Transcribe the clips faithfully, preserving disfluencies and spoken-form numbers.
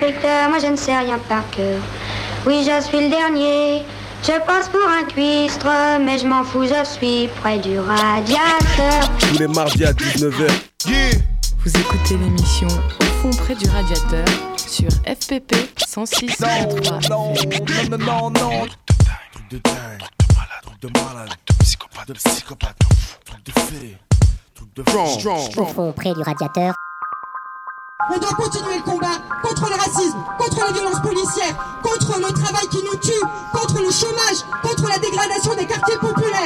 inspecteur, moi je ne sais rien par cœur. Oui, je suis le dernier, je passe pour un cuistre, mais je m'en fous, je suis près du radiateur. Tous les mardis à dix-neuf heures. Yeah. Vous écoutez l'émission Au fond près du radiateur sur F P P cent six point trois. Non, non, non, non, non. Truc de dingue, truc de malade, truc de malade, truc de psychopathe, de psychopathe, truc de fée, truc de strong. Au fond près du radiateur. On doit continuer le combat contre le racisme, contre les violences policières, contre le travail qui nous tue, contre le chômage, contre la dégradation des quartiers populaires.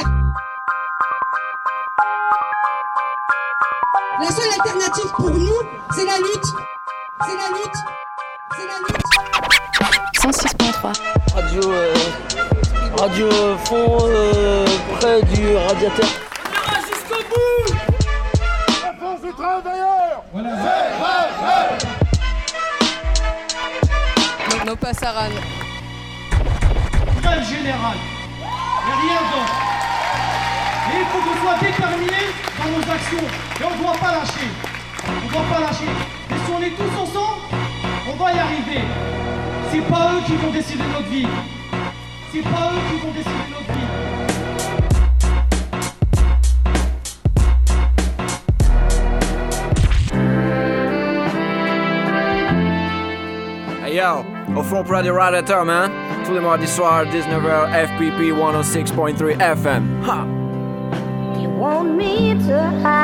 La seule alternative pour nous, c'est la lutte. C'est la lutte. C'est la lutte. cent six point trois. Radio, euh, radio fond euh, près du radiateur. On ira jusqu'au bout. La force des travailleurs. Voilà. Nos passaran. Grève générale. Et rien d'autre. Et il faut qu'on soit déterminés dans nos actions. Et on ne doit pas lâcher. On ne doit pas lâcher. Et si on est tous ensemble, on va y arriver. C'est pas eux qui vont décider notre vie. C'est pas eux qui vont décider notre vie. Hey yo, au fond près du radiateur, man. Tous les mardis soirs, dix-neuf heures, F P P cent six point trois F M. Ha! You want me to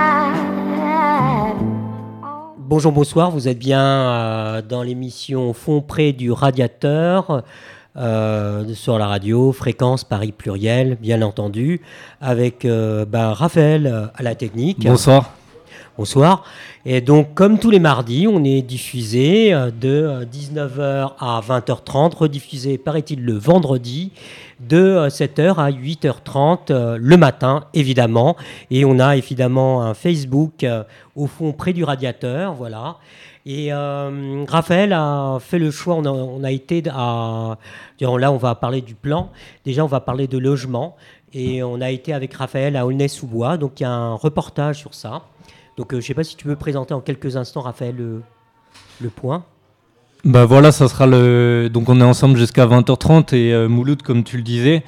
hide. Bonjour, bonsoir, vous êtes bien euh, dans l'émission Au fond près du radiateur euh, sur la radio, fréquence Paris Pluriel, bien entendu, avec euh, ben, Raphaël euh, à la technique. Bonsoir. Bonsoir. Et donc, comme tous les mardis, on est diffusé euh, de dix-neuf heures à vingt heures trente, rediffusé, paraît-il, le vendredi, de euh, sept heures à huit heures trente euh, le matin, évidemment. Et on a évidemment un Facebook euh, au fond près du radiateur, voilà. Et euh, Raphaël a fait le choix, on a, on a été à... Là, on va parler du plan. Déjà, on va parler de logement. Et on a été avec Raphaël à Aulnay-sous-Bois. Donc, il y a un reportage sur ça. Donc, euh, je ne sais pas si tu veux présenter en quelques instants, Raphaël, le, le point. Bah voilà, ça sera le... Donc, on est ensemble jusqu'à vingt heures trente et euh, Mouloud, comme tu le disais,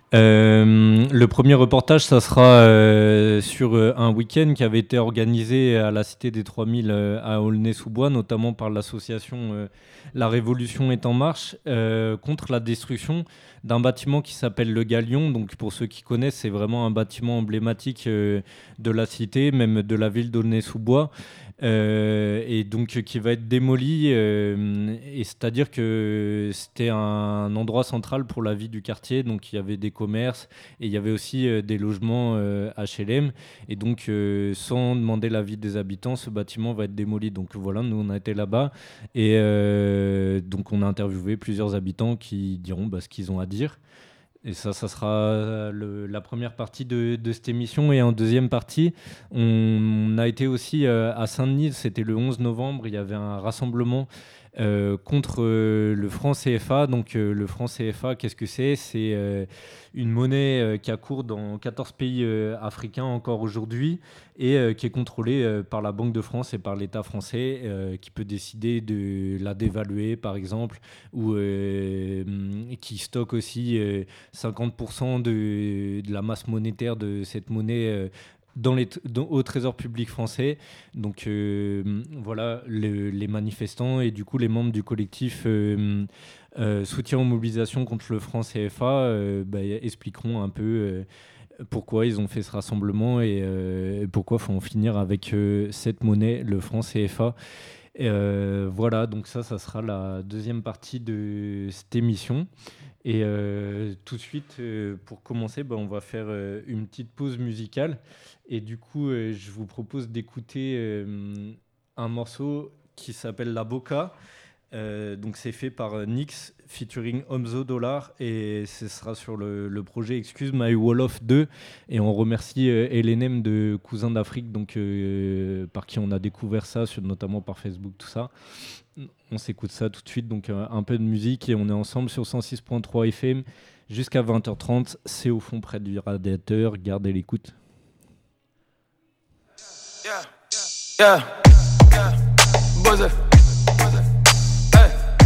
euh, le premier reportage, ça sera euh, sur euh, un week-end qui avait été organisé à la Cité des trois mille euh, à Aulnay-sous-Bois, notamment par l'association euh, La Révolution est en marche, euh, contre la destruction d'un bâtiment qui s'appelle le Galion. Donc pour ceux qui connaissent, c'est vraiment un bâtiment emblématique euh, de la cité, même de la ville d'Aulnay-sous-Bois, euh, et donc qui va être démoli. Euh, et c'est-à-dire que c'était un endroit central pour la vie du quartier. Donc il y avait des commerces et il y avait aussi euh, des logements euh, H L M. Et donc euh, sans demander l'avis des habitants, ce bâtiment va être démoli. Donc voilà, nous on a été là-bas et euh, donc on a interviewé plusieurs habitants qui diront bah, ce qu'ils ont à dire. Et ça, ça sera le, la première partie de, de cette émission. Et en deuxième partie, on, on a été aussi euh, à Saint-Denis. C'était le onze novembre. Il y avait un rassemblement euh, contre euh, le franc C F A. Donc euh, le franc C F A, qu'est-ce que c'est ? C'est euh, une monnaie euh, qui a cours dans quatorze pays euh, africains encore aujourd'hui et euh, qui est contrôlée euh, par la Banque de France et par l'État français, euh, qui peut décider de la dévaluer, par exemple, ou euh, qui stocke aussi euh, cinquante pour cent de, de la masse monétaire de cette monnaie euh, dans les t- dans, au Trésor public français. Donc euh, voilà, le, les manifestants et du coup les membres du collectif euh, euh, soutien aux mobilisations contre le franc C F A euh, bah, expliqueront un peu euh, pourquoi ils ont fait ce rassemblement et euh, pourquoi il faut en finir avec euh, cette monnaie, le franc C F A. Et euh, voilà, donc ça, ça sera la deuxième partie de cette émission. Et euh, tout de suite, euh, pour commencer, bah, on va faire euh, une petite pause musicale. Et du coup, euh, je vous propose d'écouter euh, un morceau qui s'appelle La Boca. Euh, donc c'est fait par euh, Nyx featuring Omzo Dollar et ce sera sur le, le projet Excuse My Wall of deux et on remercie euh, Elenem de Cousins d'Afrique donc, euh, par qui on a découvert ça sur, notamment par Facebook, tout ça. On s'écoute ça tout de suite, donc euh, un peu de musique et on est ensemble sur cent six point trois F M jusqu'à vingt heures trente. C'est au fond près du radiateur, gardez l'écoute. Yeah, yeah, yeah, buzzer.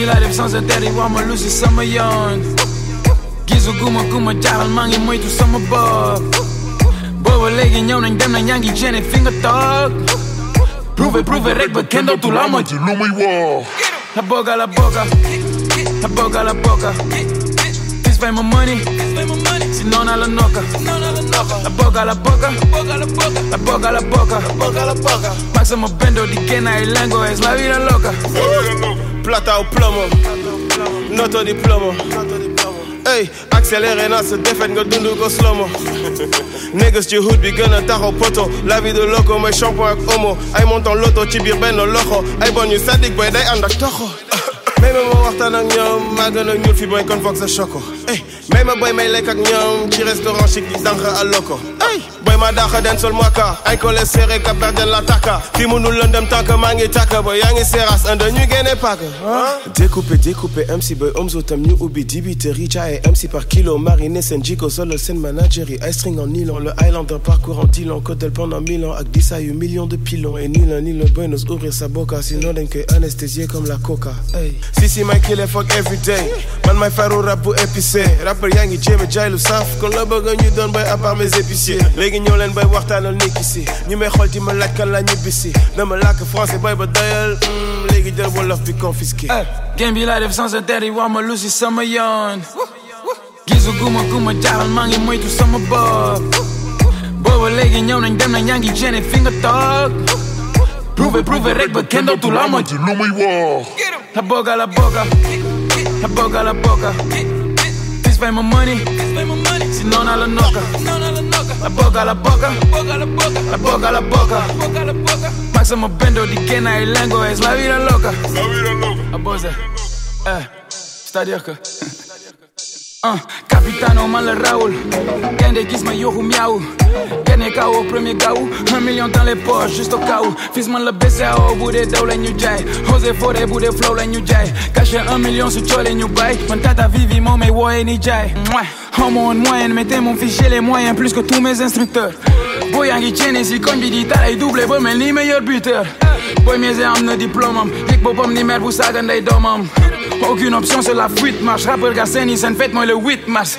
life sans interdit, waar me lucy sama yoon. Gisu guma guma jaaxal maa ngi moytu sama bopp. Booba léegi ñëw nañ dem nañ yaa ngi jene fi nga toog. Prouve prouve rek ba kenn dootu la ma ci lu muy woo. La boca la boca, la boca la boca. This fay my money, si non alla noca. La boca la boca, la boca la boca. Máximo bendo di que na el lengo es la vida loca. Plata o plomo, noto di plomo. Hey, accéléré na se défaite nga dundu ko slow-mo. Niggas ci hood bi gën a taxaw poto. La vie de loco mooy shampoing ak omo. Ay monton loto ci biir benn loxo. Ay bon ñu sadik boy day ànd ak toxo. May ma ma waxtaan ak ñoom maa gën a ñuul fi boy kon foog sa choco. Hey, may ma boy may lekk ak ñoom ci restaurant chic di dànq à loco. Hey, boy ma dàq den sol moaka. Ay collé serré ka perdre la taka. Fi mënul lëndëm tànk maa ngi taka boy yaa ngi seras ànd ñu génne paaka. Découpé découpé M C boy Omzo tam ñu ubbi dibiteri caay M C par kilo mariné seen jiko solo seen manager yi ay string en nylon. Le Highlander parcours en dealant Codel pendant mille ans ak dix yu millions de pilons. Et ni l'un ni le boy n'ose ouvrir sa boca sinon dañ koy anesthésier comme la coca. Hey. Si si may kill fuck every day. Man may faru rap bu épicé. Rapper yaa ngi jéem a jaay lu saf. Kon la bëgg ñu doon bay à part mes épiciers. Léegi ñëw leen bay waxtaanal nekk si. ñu may xool di ma laaj kan la ñibbisi. dama làkk français bay ba doyal. Léegi jël wolof bi confisqué. Game bi laa def sans interdit wax ma lu si sama yoon. Gisu guma guma jaaxal maa ngi moytu sama bopp. Booba léegi ñëw nañ dem nañ yaa ngi jene fi nga toog. Prouve prouve rek ba kenn dootu la ma ci lu muy woo. La boca la boca, la boca la boca. This fay my money, si non alla noca. La boca la boca, la boca la boca. Máximo bendo di que na el lengo es la vida loca. Abose, eh, c'est-à-dire que Uh, Capitano man la Raoul. Gagne gis ma yoxu miaou. Gagne K O premier gaou. Un million dans les poches juste au cas où. Fils man la B C A O bu dee daw la ñu jaay. José Fodé bu dee flow la ñu jaay. Caché un million su coole ñu bay. Man tata Vivi moom may wooye ni jaay. Homo en moyenne mettez mon fichier les moyens plus que tous mes instructeurs. Boy yaa ngi ceene si koñ bi di talay doublé ba mel ni meilleur buteur. Boy miese am na diplôme am. Yëg boppam ni mère bu saaga ndey doomam. Aucune option c'est la fuite marche. Rappeur ga seeni seen fête mooy le huit mars.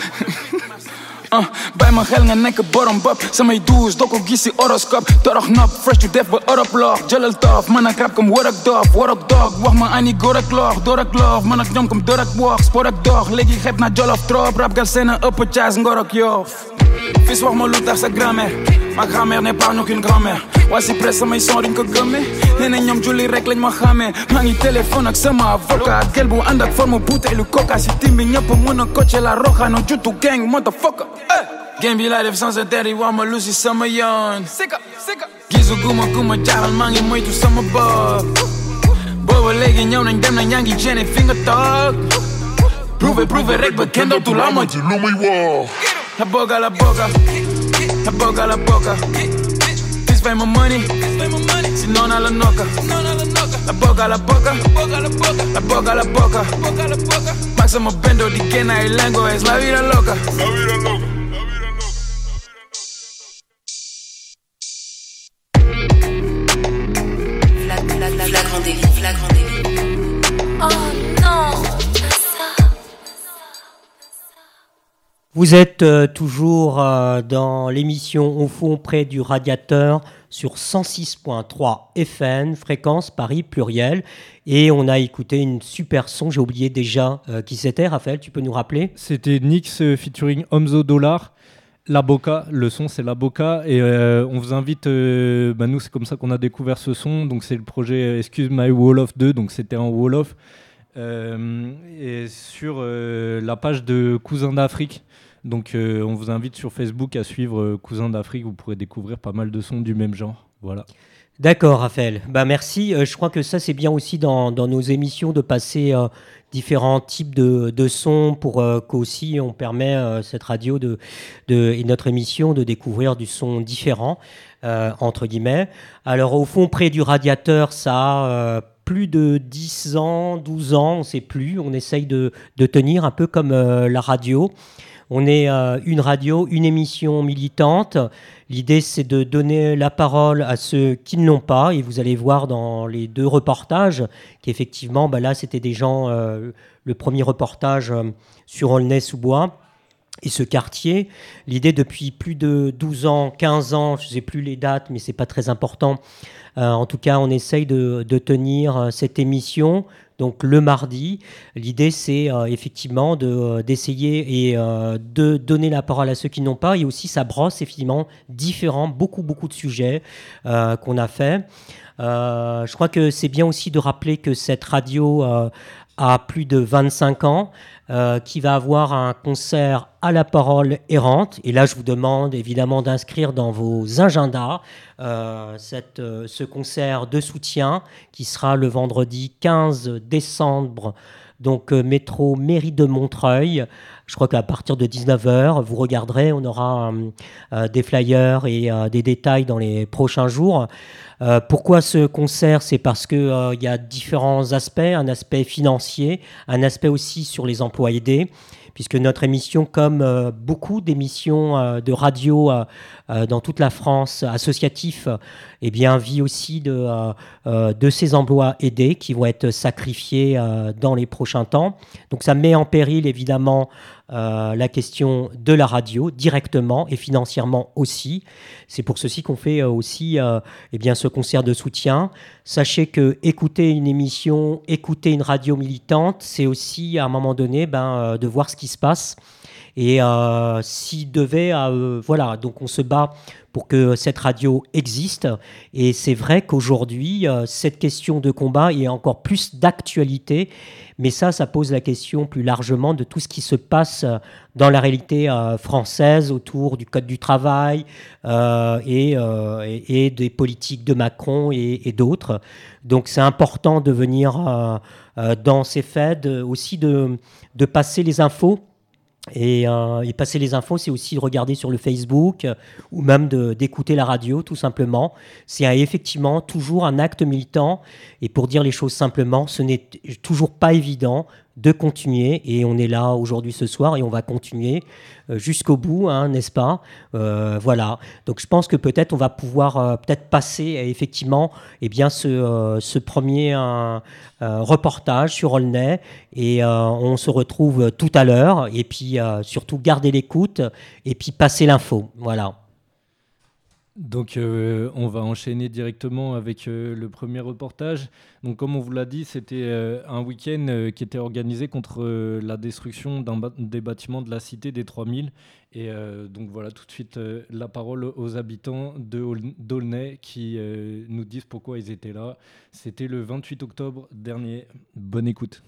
Uh, bàyyi ma xel nga nekk borom bopp. Samay douze doo ko gis si horoscope. Torox nopp fresh to def ba Europe loof. Jëlal toof man ak rap comme war ak doof. War ak dog wax ma ani góor ak loox. Door ak loof man ak ñoom comme door ak wax. Sport ak dox léegi xeeb na jolof trop. Rap gal seen a ëpp caas ngor ak yoof. Fils wax ma lu tax sa grand-mère. Ma grand-mère n'épargne aucune grand-mère. waa si presse samay son duñ ko gëmme. nee na ñoom julli rek lañ ma xàmmee. maa ngi téléphone ak sama avocat. gel bu ànd ak forme butéelu coca. si tim bi ñëpp mën a coacher la roxa. no jutu gang motherfucker. Game bi laa def sans interdit wax ma lu si sama yoon. gisu guma guma jaaxal maa ngi moytu sama bopp. booba léegi ñëw nañ dem nañ yaa ngi jene fi nga toog. prouve prouve rek ba kenn dootu la ma ci lu muy woo. La boca la boca, la boca la boca. This fay my money, si non alla noca. La boca la boca, la boca la boca. Máximo bendo di que na el lengo es la vida loca. La vida loca. Flagrant délit, flagrant délit. Oh non, pas ça. Vous êtes euh, toujours euh, dans l'émission Au fond près du radiateur sur cent six point trois F M, fréquence Paris pluriel. Et on a écouté une super son, j'ai oublié déjà euh, qui c'était. Raphaël, tu peux nous rappeler ? C'était Nyx euh, featuring Omzo Dollar. La Boca, le son c'est La Boca et euh, on vous invite, euh, bah nous c'est comme ça qu'on a découvert ce son, donc c'est le projet Excuse My Wolof deux, donc c'était en Wolof euh, et sur euh, la page de Cousins d'Afrique, donc euh, on vous invite sur Facebook à suivre euh, Cousins d'Afrique, vous pourrez découvrir pas mal de sons du même genre, voilà. D'accord Raphaël, bah merci, euh, je crois que ça c'est bien aussi dans, dans nos émissions de passer euh, différents types de, de sons pour euh, qu'aussi on permet euh, cette radio de, de, et notre émission de découvrir du son différent, euh, entre guillemets. Alors au fond, près du radiateur, ça a euh, plus de dix ans, douze ans, on ne sait plus, on essaye de, de tenir un peu comme euh, la radio. On est euh, une radio, une émission militante. L'idée, c'est de donner la parole à ceux qui ne l'ont pas. Et vous allez voir dans les deux reportages qu'effectivement, bah là, c'était des gens... Euh, le premier reportage euh, sur Aulnay-sous-Bois et ce quartier. L'idée, depuis plus de douze ans, quinze ans, je ne sais plus les dates, mais ce n'est pas très important. Euh, en tout cas, on essaye de, de tenir euh, cette émission... Donc le mardi, l'idée c'est euh, effectivement de, d'essayer et euh, de donner la parole à ceux qui n'ont pas, et aussi ça brosse effectivement différents, beaucoup beaucoup de sujets euh, qu'on a fait. Euh, je crois que c'est bien aussi de rappeler que cette radio euh, a plus de vingt-cinq ans, euh, qui va avoir un concert à la parole errante. Et là, je vous demande évidemment d'inscrire dans vos agendas euh, cette, euh, ce concert de soutien qui sera le vendredi quinze décembre, donc euh, métro Mairie de Montreuil. Je crois qu'à partir de dix-neuf heures, vous regarderez, on aura euh, euh, des flyers et euh, des détails dans les prochains jours. Euh, pourquoi ce concert ? C'est parce qu'il euh, y a différents aspects, un aspect financier, un aspect aussi sur les emplois aidés, puisque notre émission, comme euh, beaucoup d'émissions euh, de radio euh, euh, dans toute la France associatif, eh bien, vit aussi de, euh, euh, de ces emplois aidés qui vont être sacrifiés euh, dans les prochains temps. Donc ça met en péril évidemment euh, la question de la radio directement et financièrement aussi. C'est pour ceci qu'on fait euh, aussi euh, eh bien, ce concert de soutien. Sachez que écouter une émission, écouter une radio militante, c'est aussi à un moment donné ben, euh, de voir ce qui se passe. Et euh, s'il devait, euh, voilà, donc on se bat pour que cette radio existe. Et c'est vrai qu'aujourd'hui, euh, cette question de combat est encore plus d'actualité. Mais ça, ça pose la question plus largement de tout ce qui se passe dans la réalité euh, française autour du Code du travail euh, et, euh, et, et des politiques de Macron et, et d'autres. Donc c'est important de venir euh, euh, dans ces faits, de, aussi de, de passer les infos. Et, euh, et passer les infos, c'est aussi de regarder sur le Facebook euh, ou même de, d'écouter la radio, tout simplement. C'est un, effectivement toujours un acte militant. Et pour dire les choses simplement, ce n'est t- toujours pas évident de continuer. Et on est là aujourd'hui ce soir et on va continuer euh, jusqu'au bout, hein, n'est-ce pas ? euh, Voilà. Donc je pense que peut-être on va pouvoir euh, peut-être passer euh, effectivement eh bien, ce, euh, ce premier euh, euh, reportage sur Aulnay. Et euh, on se retrouve tout à l'heure. Et puis euh, surtout garder l'écoute et puis passer l'info. Voilà. Donc euh, on va enchaîner directement avec euh, le premier reportage. Donc comme on vous l'a dit, c'était euh, un week-end euh, qui était organisé contre euh, la destruction d'un ba- des bâtiments de la cité des trois mille. Et euh, donc voilà tout de suite euh, la parole aux habitants de Aul- d'Aulnay qui euh, nous disent pourquoi ils étaient là. C'était le vingt-huit octobre dernier. Bonne écoute.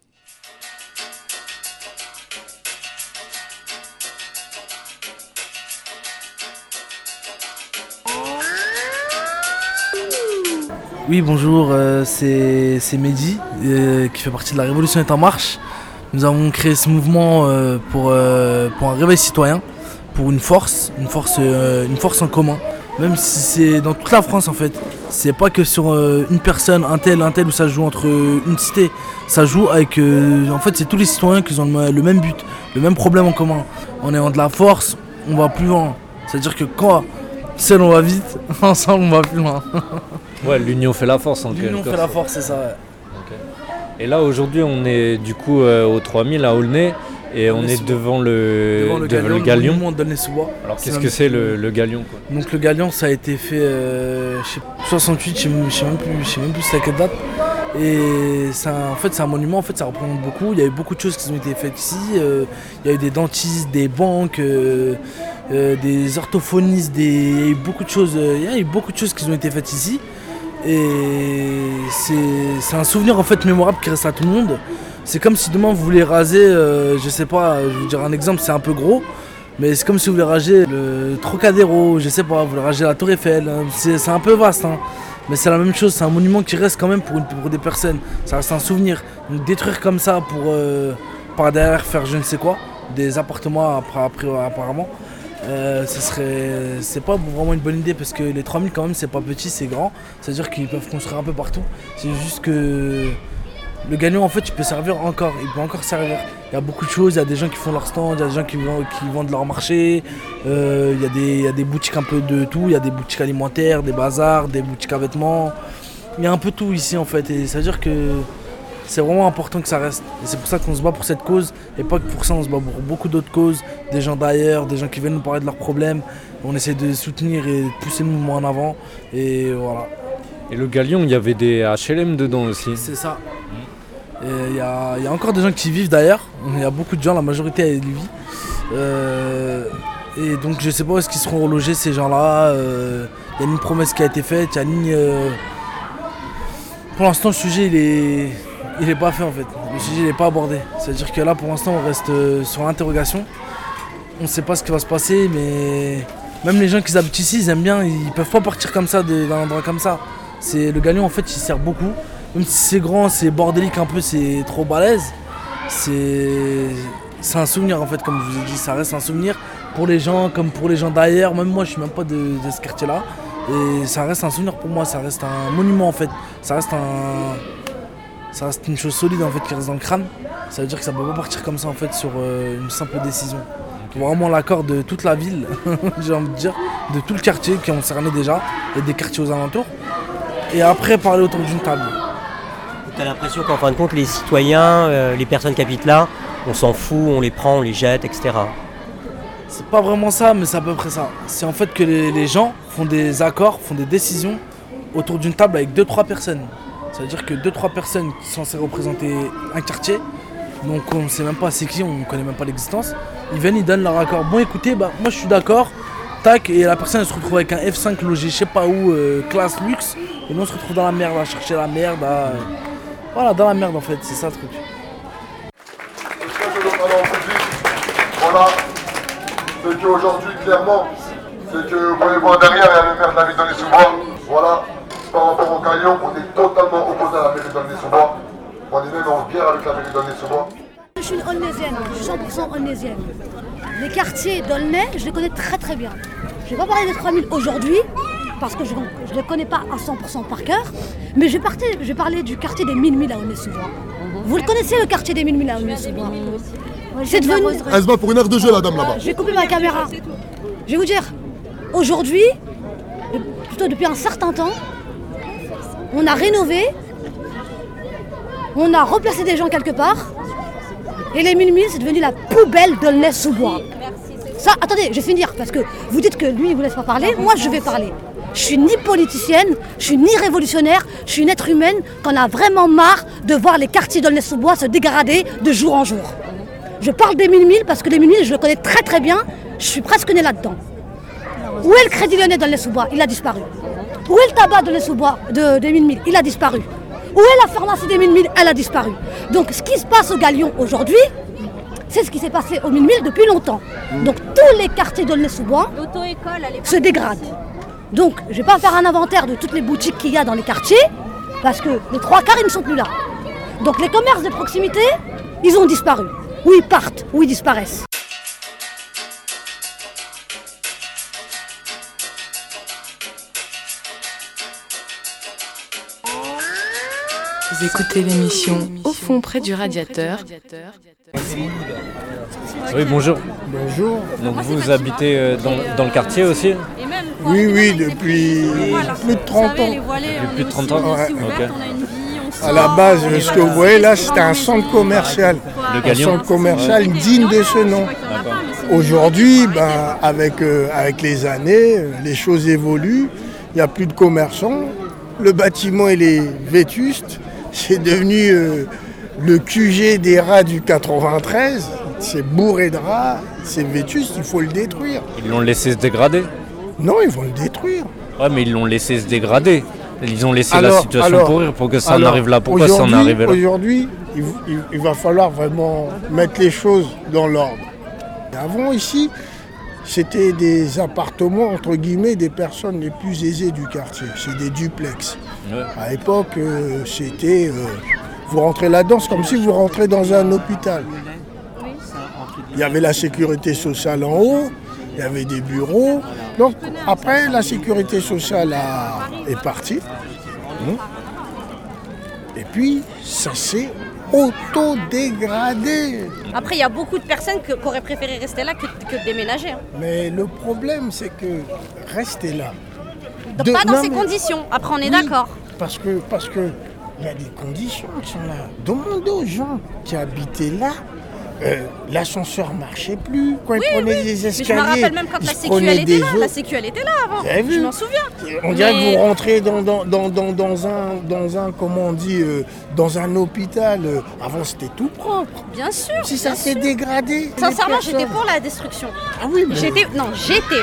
Oui, bonjour, euh, c'est, c'est Mehdi, euh, qui fait partie de la Révolution est en marche. Nous avons créé ce mouvement euh, pour, euh, pour un réveil citoyen, pour une force, une force, euh, une force en commun. Même si c'est dans toute la France en fait, c'est pas que sur euh, une personne, un tel, un tel, où ça joue entre une cité. Ça joue avec, euh, en fait c'est tous les citoyens qui ont le, le même but, le même problème en commun. En ayant de la force, on va plus loin. C'est-à-dire que quand seul on va vite, ensemble on va plus loin. Ouais, l'union fait la force en quelque sorte. L'union fait la force, c'est ça, ouais. Okay. Et là, aujourd'hui, on est du coup euh, au trois mille à Aulnay et on est devant le, devant le devant Galion. le Galion. Le d'Aulnay-sous-Bois. Alors, qu'est-ce que c'est le, le Galion quoi ? Donc, le Galion, ça a été fait euh, je sais, soixante-huit, je ne sais même plus, je sais même plus c'est à quelle date. Et c'est un, en fait, c'est un monument, en fait, ça représente beaucoup. Il y a eu beaucoup de choses qui ont été faites ici. Euh, il y a eu des dentistes, des banques, euh, euh, des orthophonistes, des... il y a eu beaucoup de choses, euh, il y a eu beaucoup de choses qui ont été faites ici. Et c'est, c'est un souvenir en fait mémorable qui reste à tout le monde. C'est comme si demain vous voulez raser, euh, je sais pas, je vais vous dire un exemple, c'est un peu gros, mais c'est comme si vous voulez raser le Trocadéro, je sais pas, vous voulez raser la Tour Eiffel, c'est, c'est un peu vaste, hein. Mais c'est la même chose, c'est un monument qui reste quand même pour, une, pour des personnes, ça reste un souvenir. Donc détruire comme ça pour euh, par derrière faire je ne sais quoi, des appartements après, après, apparemment. Euh, ce serait, c'est pas vraiment une bonne idée parce que les trois mille quand même c'est pas petit, c'est grand, c'est à dire qu'ils peuvent construire un peu partout, c'est juste que Le galion, en fait, il peut servir encore, il peut encore servir. Il y a beaucoup de choses, il y a des gens qui font leur stand, il y a des gens qui, vendent, qui vendent leur marché, euh, il, y a des, il y a des boutiques un peu de tout, il y a des boutiques alimentaires, des bazars, des boutiques à vêtements. Il y a un peu tout ici en fait, et ça veut dire que c'est vraiment important que ça reste. Et c'est pour ça qu'on se bat pour cette cause, et pas que pour ça, on se bat pour beaucoup d'autres causes, des gens d'ailleurs, des gens qui viennent nous parler de leurs problèmes. On essaie de soutenir et de pousser le mouvement en avant, et voilà. Et le galion, il y avait des H L M dedans aussi. C'est ça. Il y, y a encore des gens qui y vivent d'ailleurs. Il y a beaucoup de gens, la majorité elle y vit. Euh, et donc je sais pas où est-ce qu'ils seront relogés ces gens-là. Il euh, y a une promesse qui a été faite. Il y a ni. Euh... Pour l'instant le sujet il est, il est pas fait en fait. Le sujet il est pas abordé. C'est-à-dire que là pour l'instant on reste euh, sur l'interrogation. On ne sait pas ce qui va se passer, mais même les gens qui habitent ici, ils aiment bien. Ils peuvent pas partir comme ça de, d'un endroit comme ça. C'est le galion en fait, il sert beaucoup. Même si c'est grand, c'est bordélique un peu, c'est trop balèze, c'est... c'est un souvenir en fait, comme je vous ai dit, ça reste un souvenir pour les gens, comme pour les gens d'ailleurs. Même moi, je suis même pas de, de ce quartier-là, et ça reste un souvenir pour moi, ça reste un monument en fait, ça reste un, ça reste une chose solide en fait qui reste dans le crâne. Ça veut dire que ça peut pas partir comme ça en fait sur euh, une simple décision. Il faut vraiment l'accord de toute la ville, j'ai envie de dire, de tout le quartier qui est concerné déjà, et des quartiers aux alentours, et après parler autour d'une table. Tu as l'impression qu'en fin de compte, les citoyens, euh, les personnes qui habitent là, on s'en fout, on les prend, on les jette, et cetera. C'est pas vraiment ça, mais c'est à peu près ça. C'est en fait que les, les gens font des accords, font des décisions autour d'une table avec deux trois personnes. Ça veut dire que deux trois personnes qui sont censées représenter un quartier, donc on ne sait même pas c'est qui, on ne connaît même pas l'existence, ils viennent, ils donnent leur accord. Bon écoutez, bah, moi je suis d'accord, tac, et la personne elle se retrouve avec un F cinq logé je sais pas où, euh, classe luxe, et nous on se retrouve dans la merde, à chercher la merde, à... euh, Voilà, dans la merde en fait, c'est ça le truc. Voilà, c'est qu'aujourd'hui, clairement, c'est que vous pouvez voir derrière, il y a le maire de la ville d'Aulnay-sous-Bois. Voilà, par rapport au galion, on est totalement opposé à la mairie d'Aulnay-sous-Bois. On est même en guerre avec la mairie d'Aulnay-sous-Bois. Je suis une Aulnaysienne, je suis cent pour cent Aulnaysienne. Les quartiers d'Aulnay, je les connais très très bien. Je ne vais pas parler des trois mille aujourd'hui, parce que je ne les connais pas à cent pour cent par cœur, mais je vais, partir, je vais parler du quartier des mille mille à Aulnay-sous-Bois. Vous le connaissez, le quartier des mille mille à Aulnay-sous-Bois? C'est devenu... Elle se bat pour une aire de jeu, la dame, là-bas. Je vais couper ma caméra. Je vais vous dire, aujourd'hui, plutôt depuis un certain temps, on a rénové, on a replacé des gens quelque part, et les mille mille, c'est devenu la poubelle d'Aulnay-sous-Bois. Ça, attendez, je vais finir, parce que vous dites que lui, il ne vous laisse pas parler, moi je vais parler. Je suis ni politicienne, je suis ni révolutionnaire, je suis une être humaine qu'on a vraiment marre de voir les quartiers d'Aulnay-sous-Bois se dégrader de jour en jour. Je parle des mille mille parce que les mille mille, je le connais très très bien, je suis presque née là-dedans. Où est le Crédit Lyonnais d'Aulnay-sous-Bois? Il a disparu. Où est le tabac d'Aulnay-sous-Bois de, des mille mille? Il a disparu. Où est la pharmacie des mille mille? Elle a disparu. Donc ce qui se passe au Galion aujourd'hui, c'est ce qui s'est passé au mille mille depuis longtemps. Donc tous les quartiers d'Aulnay-sous-Bois se dégradent. Donc je ne vais pas faire un inventaire de toutes les boutiques qu'il y a dans les quartiers, parce que les trois quarts ils ne sont plus là. Donc les commerces de proximité, ils ont disparu. Ou ils partent, ou ils disparaissent. Vous écoutez l'émission Au fond près du radiateur. Oui, bonjour. Bonjour. Donc vous habitez euh, dans, dans le quartier aussi? Oui, oui, depuis plus de trente ans. Depuis plus de trente ans? Ouais. Okay. À la base, ce que vous voyez là, c'était un centre commercial. Le un Galion. centre commercial ouais. digne de ce nom. Aujourd'hui, ben, avec, euh, avec les années, euh, les choses évoluent. Il n'y a plus de commerçants. Le bâtiment, il est vétuste. C'est devenu euh, le Q G des rats du quatre-vingt-treize. C'est bourré de rats, c'est vétuste, il faut le détruire. Ils l'ont laissé se dégrader? Non, ils vont le détruire. Ouais, mais ils l'ont laissé se dégrader. Ils ont laissé alors, la situation alors, pourrir pour que ça alors, en arrive là. Pourquoi ça en est arrivé là? Aujourd'hui, il, il, il va falloir vraiment mettre les choses dans l'ordre. Avant, ici, c'était des appartements, entre guillemets, des personnes les plus aisées du quartier. C'est des duplex. Ouais. À l'époque, euh, c'était... Euh, vous rentrez là-dedans, c'est comme si vous rentrez dans un hôpital. Il y avait la sécurité sociale en haut, il y avait des bureaux. Donc après, la sécurité sociale a, est partie. Et puis ça s'est auto-dégradé. Après, il y a beaucoup de personnes que, qui auraient préféré rester là que, que de déménager. Hein. Mais le problème, c'est que rester là. Donc, pas dans ces mais... conditions. Après, on est oui, d'accord. Parce que, parce que il y a des conditions qui sont là. Demandez aux gens qui habitaient là. Euh, l'ascenseur marchait plus quand oui, ils prenaient oui. des escaliers. Mais je me rappelle même quand la sécu elle était là. Autres. La sécu elle était là avant. Je m'en souviens. On dirait mais... que vous rentrez dans, dans, dans, dans, dans, un, dans un, comment on dit, euh, dans un hôpital. Euh, avant c'était tout propre. Bien sûr. Si ça s'est dégradé. Sincèrement, j'étais pour la destruction. Ah oui, mais... J'étais, non, j'étais.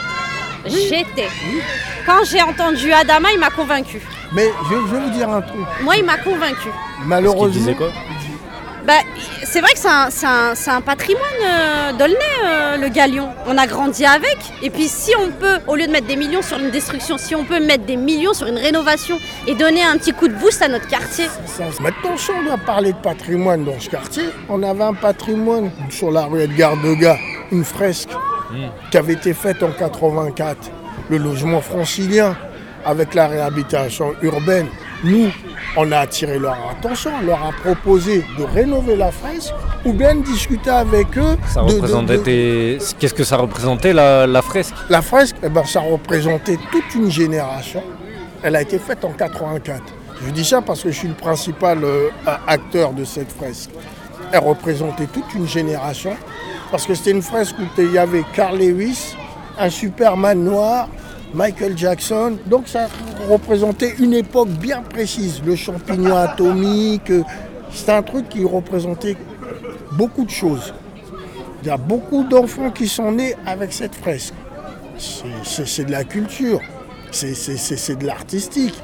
Oui. J'étais. Oui. Quand j'ai entendu Adama, il m'a convaincu. Mais je, je vais vous dire un truc. Moi, il m'a convaincu. Malheureusement. Il disait quoi ? Bah, c'est vrai que c'est un, c'est un, c'est un patrimoine euh, d'Aulnay, euh, le Galion. On a grandi avec. Et puis si on peut, au lieu de mettre des millions sur une destruction, si on peut mettre des millions sur une rénovation et donner un petit coup de boost à notre quartier. Ça, maintenant, si on doit parler de patrimoine dans ce quartier, on avait un patrimoine sur la rue Edgar Degas, une fresque mmh. qui avait été faite en quatre-vingt-quatre. Le logement francilien avec la réhabilitation urbaine. Nous, on a attiré leur attention, on leur a proposé de rénover la fresque ou bien de discuter avec eux. Ça de, représentait de, de... Tes... Qu'est-ce que ça représentait la, la fresque ? La fresque, eh ben, ça représentait toute une génération. Elle a été faite en quatre-vingt-quatre. Je dis ça parce que je suis le principal euh, acteur de cette fresque. Elle représentait toute une génération parce que c'était une fresque où il y avait Carl Lewis, un Superman noir, Michael Jackson, donc ça représentait une époque bien précise. Le champignon atomique, c'est un truc qui représentait beaucoup de choses. Il y a beaucoup d'enfants qui sont nés avec cette fresque. C'est, c'est, c'est de la culture, c'est, c'est, c'est, c'est de l'artistique.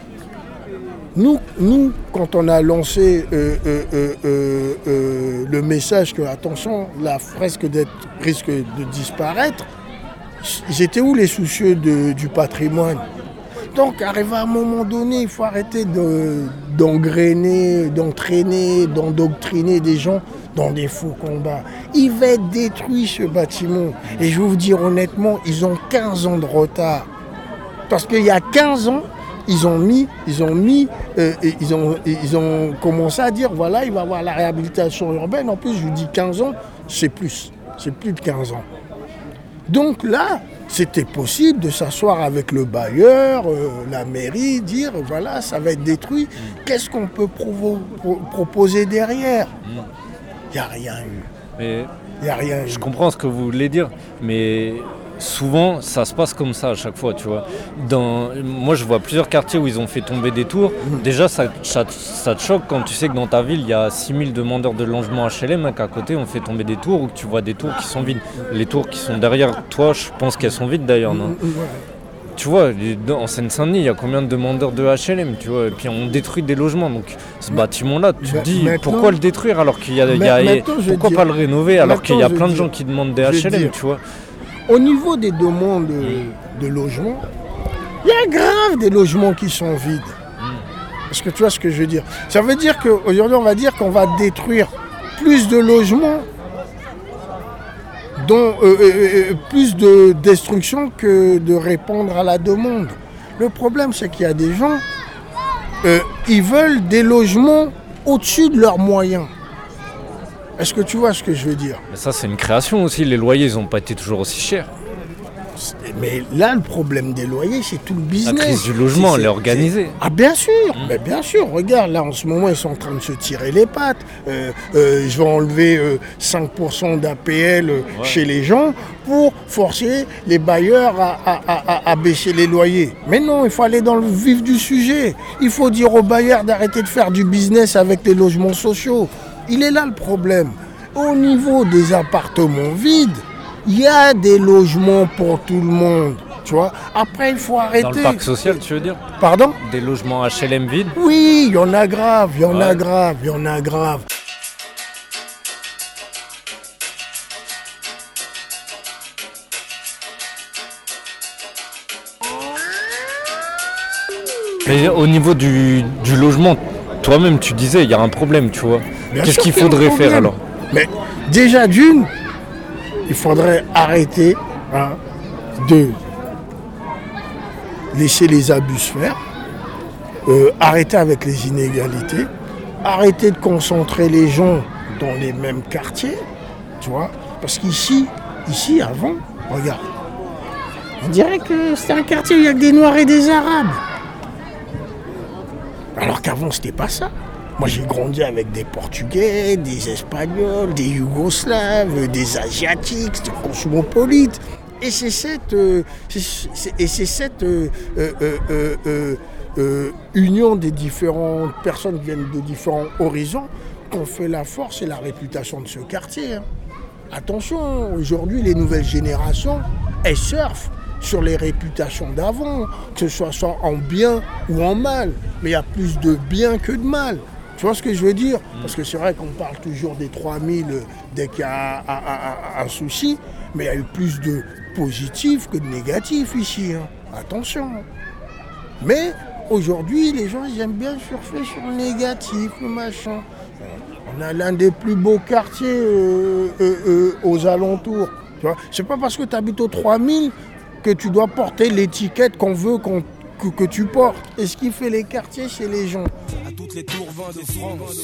Nous, nous, quand on a lancé euh, euh, euh, euh, euh, le message que, attention, la fresque d'être, risque de disparaître, ils étaient où les soucieux de, du patrimoine ? Donc, arrivé à un moment donné, il faut arrêter de, d'engrainer, d'entraîner, d'endoctriner des gens dans des faux combats. Il va être détruit, ce bâtiment. Et je vais vous dire honnêtement, ils ont quinze ans de retard. Parce qu'il y a quinze ans, ils ont mis, ils ont mis, euh, ils ont, ils ont commencé à dire, voilà, il va y avoir la réhabilitation urbaine. En plus, je vous dis quinze ans, c'est plus. C'est plus de quinze ans. Donc là, c'était possible de s'asseoir avec le bailleur, euh, la mairie, dire voilà, ça va être détruit. Mmh. Qu'est-ce qu'on peut provo- pro- proposer derrière ? Il mmh. n'y a rien eu. Mais Il n'y a rien eu. Je comprends ce que vous voulez dire, mais souvent, ça se passe comme ça à chaque fois, tu vois. Dans, moi, je vois plusieurs quartiers où ils ont fait tomber des tours. Mmh. Déjà, ça, ça, ça te choque quand tu sais que dans ta ville, il y a six mille demandeurs de logement H L M, hein, qu'à côté, on fait tomber des tours ou que tu vois des tours qui sont vides. Les tours qui sont derrière toi, je pense qu'elles sont vides d'ailleurs, non ? Mmh, ouais. Tu vois, en Seine-Saint-Denis, il y a combien de demandeurs de H L M, tu vois, et puis on détruit des logements. Donc ce bâtiment-là, tu te dis, pourquoi le détruire alors qu'il y a... Il y a pourquoi pas le rénover alors qu'il y a plein de gens qui demandent des H L M, tu vois ? Au niveau des demandes de, de logements, il y a grave des logements qui sont vides. Mm. Est-ce que tu vois ce que je veux dire ? Ça veut dire qu'aujourd'hui, on va dire qu'on va détruire plus de logements, dont, euh, euh, plus de destruction que de répondre à la demande. Le problème, c'est qu'il y a des gens, euh, ils veulent des logements au-dessus de leurs moyens. Est-ce que tu vois ce que je veux dire ? Mais ça, c'est une création aussi. Les loyers, ils n'ont pas été toujours aussi chers. Mais là, le problème des loyers, c'est tout le business. La crise du logement, c'est, elle est organisée. C'est... Ah bien sûr, mmh. mais bien sûr. Regarde, là, en ce moment, ils sont en train de se tirer les pattes. Euh, euh, je vais enlever euh, cinq pour cent d'A P L euh, ouais. chez les gens pour forcer les bailleurs à, à, à, à baisser les loyers. Mais non, il faut aller dans le vif du sujet. Il faut dire aux bailleurs d'arrêter de faire du business avec les logements sociaux. Il est là le problème. Au niveau des appartements vides, il y a des logements pour tout le monde, tu vois. Après, il faut arrêter. Dans le parc social, tu veux dire ? Pardon ? Des logements H L M vides ? Oui, il y en a grave, il y en ouais. a grave, il y en a grave. Mais au niveau du, du logement, toi-même, tu disais, il y a un problème, tu vois. Bien Qu'est-ce qu'il faudrait faire alors ? Mais déjà d'une, il faudrait arrêter hein, de laisser les abus se faire, euh, arrêter avec les inégalités. arrêter de concentrer les gens dans les mêmes quartiers, tu vois. Parce qu'ici, ici, avant, regarde, on dirait que c'est un quartier où il n'y a que des Noirs et des Arabes. Alors qu'avant, c'était pas ça. Moi, j'ai grandi avec des Portugais, des Espagnols, des Yougoslaves, des Asiatiques, c'était cosmopolite. Et c'est cette, euh, c'est, c'est, et c'est cette euh, euh, euh, euh, euh, union des différentes personnes qui viennent de différents horizons qu'on fait la force et la réputation de ce quartier. Hein. Attention, aujourd'hui, les nouvelles générations, elles surfent sur les réputations d'avant, que ce soit en bien ou en mal. Mais il y a plus de bien que de mal. Tu vois ce que je veux dire? Parce que c'est vrai qu'on parle toujours des trois mille dès qu'il y a un, un, un, un souci, mais il y a eu plus de positifs que de négatifs ici. Hein. Attention. Mais aujourd'hui, les gens ils aiment bien surfer sur le négatif, le machin. On a l'un des plus beaux quartiers euh, euh, euh, aux alentours. Tu vois, c'est pas parce que tu habites aux trois mille que tu dois porter l'étiquette qu'on veut qu'on, que, que tu portes. Et ce qui fait les quartiers, c'est les gens. À toutes les tours vingt de France.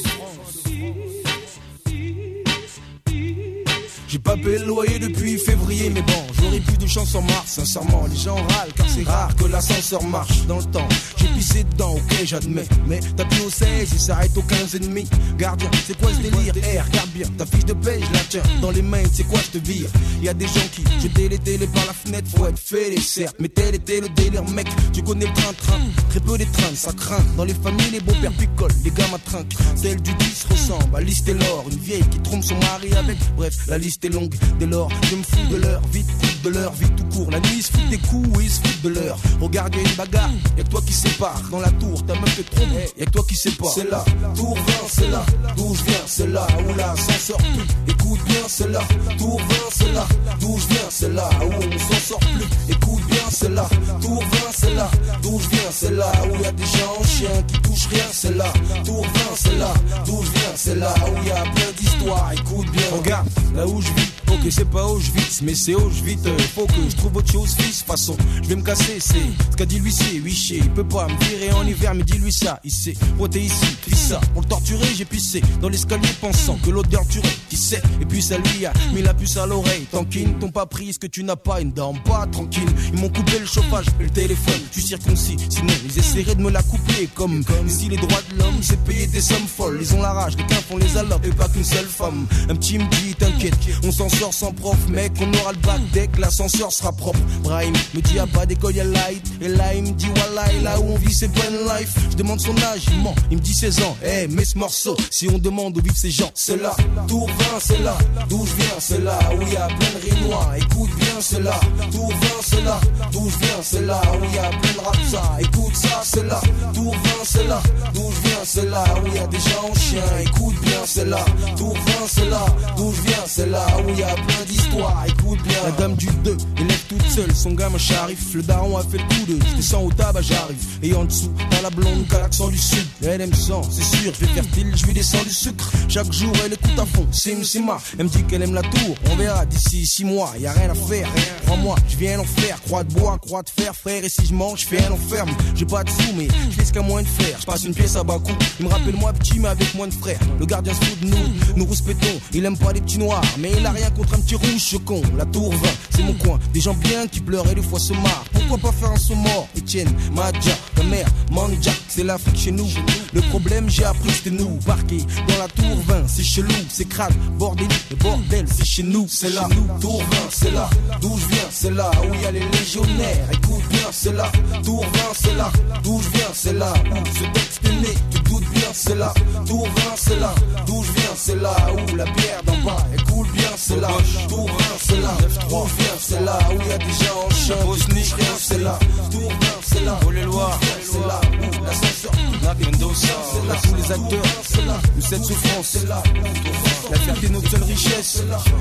J'ai pas payé le loyer depuis février, mais bon, j'aurais plus de chance en mars. Sincèrement, les gens râlent car c'est rare que l'ascenseur marche dans le temps. J'ai pissé dedans, ok, j'admets, mais t'appuies au seize et s'arrête au quinze et demi. Gardien, c'est quoi ce délire? Eh, regarde bien, ta fiche de paye, je la tiens dans les mains, c'est quoi je te vire? Y'a des gens qui jetaient les télés par la fenêtre, faut être fêlé, certes, mais tel était le délire, mec. Tu connais le train-train, très peu des trains, ça craint. Dans les familles, les beaux-pères picolent, les gamins trinquent. Celle du dix ressemble à Liz Taylor, une vieille qui trompe son mari avec. Bref, la liste est longue, dès lors, je me fous de l'heure, vite, vite de l'heure, vite tout court. La nuit, ils se foutent des coups et ils se foutent de l'heure. Regarde, y'a une bagarre, y'a que toi qui sépare. Dans la tour, ta meuf te trompe, y'a que toi qui sépare. C'est là, tour vingt, c'est là, d'où je viens, c'est là, où l'ascenseur plus. Écoute bien, c'est là, tour vingt, c'est là, d'où je viens, c'est là, où on s'en sort plus. Écoute bien, c'est là, tour vingt, c'est là, d'où je viens, c'est là, où y'a des gens en chien qui touchent rien, c'est là, tour vingt, c'est là, d'où je viens, c'est là, où y'a plein d'histoires. Écoute bien, regarde, là où je vis. Ok, c'est pas Auschwitz, mais c'est Auschwitz. Faut que je trouve autre chose, fils. Façon, je vais me casser, c'est ce qu'a dit l'huissier. Huissier, il peut pas me virer en hiver, mais dis-lui ça. Il sait, oh t'es ici, fais ça. Pour le torturer, j'ai pissé dans l'escalier pensant que l'odeur tuerait. Qui sait, et puis ça lui a mis la puce à l'oreille. Tant qu'ils ne t'ont pas pris ce que tu n'as pas, ils ne dorment pas tranquille. Ils m'ont coupé le chauffage et le téléphone. Je suis circoncis, sinon ils essaieraient de me la couper. Comme si les droits de l'homme, c'est payer des sommes folles. Ils ont la rage, les quins font les alopes et pas qu'une seule femme. Un petit me dit, t'inquiète, on s'en sort sans prof, mec, on aura le bac dès que l'ascenseur sera propre. Brahim me dit y'a pas d'école, y'a light. Et là il me dit wallah, là où on vit c'est bonne life. Je demande son âge, il ment, il me dit seize ans. Eh hey, mais ce morceau, si on demande où vivent ces gens, c'est là, tour vingt, c'est là, d'où je viens, c'est là, où y'a plein de rinois. Écoute bien, c'est là, tour vingt, c'est là, d'où je viens, c'est là, où y'a plein de rap ça. Écoute ça, c'est là, tour vingt, c'est là, d'où je viens, c'est là, où y'a des gens en chien. Écoute bien, c'est là, tour vingt, c'est là, d'où je viens, c'est là, où y'a plein d'histoires. Écoute bien, la dame du deux élève toute seule son gamin charif. Le daron a fait le coup de, je descends au tabac, j'arrive. Et en dessous, dans la blonde, qu'à l'accent du sud. Elle aime sang, c'est sûr, je vais faire style, je lui descends du sucre. Chaque jour, elle écoute à fond, sim sima. Elle me dit qu'elle aime la tour, on verra d'ici six mois. Y'a rien à faire, crois-moi, je viens l'enfer. Croix de bois, croix de fer, frère. Et si je mange, je fais un enferme. J'ai pas de sous, mais je fais ce qu'à moins de faire. Je passe une pièce à bas coût, il me rappelle moi petit, mais avec moins de frères. Le gardien se fout de nous, nous respectons. Il aime pas les petits noirs, mais il a rien contre un petit rouge chocon. La tour vingt, c'est mon coin. Des gens bien qui pleurent et des fois se marrent. Pourquoi pas faire un saut mort? Etienne, Madja, ta mère, Manja, c'est l'Afrique chez nous. Le problème, j'ai appris c'était nous. Parqué dans la tour vingt, c'est chelou, c'est crade, bordélique, le bordel, c'est chez nous. C'est là, tour vingt, c'est là, d'où je viens, c'est là, où il y a les légionnaires. Écoute bien, c'est là, tour vingt, c'est là, d'où je viens, c'est là, où ce texte est né, tu doutes bien, c'est là, tour vingt, c'est là, d'où je viens, c'est là, où la bière d'en bas, écoute bien, c'est là, tour vingt, c'est là, d'où je viens, c'est là, où il y a des gens en chien, Bosnie, rien, c'est là, tour vingt, c'est là, où les lois, c'est là, où l'ascenseur, la Mendoza, c'est là, tous les acteurs, c'est là, où cette souffrance, c'est là, la fierté, notre seule richesse,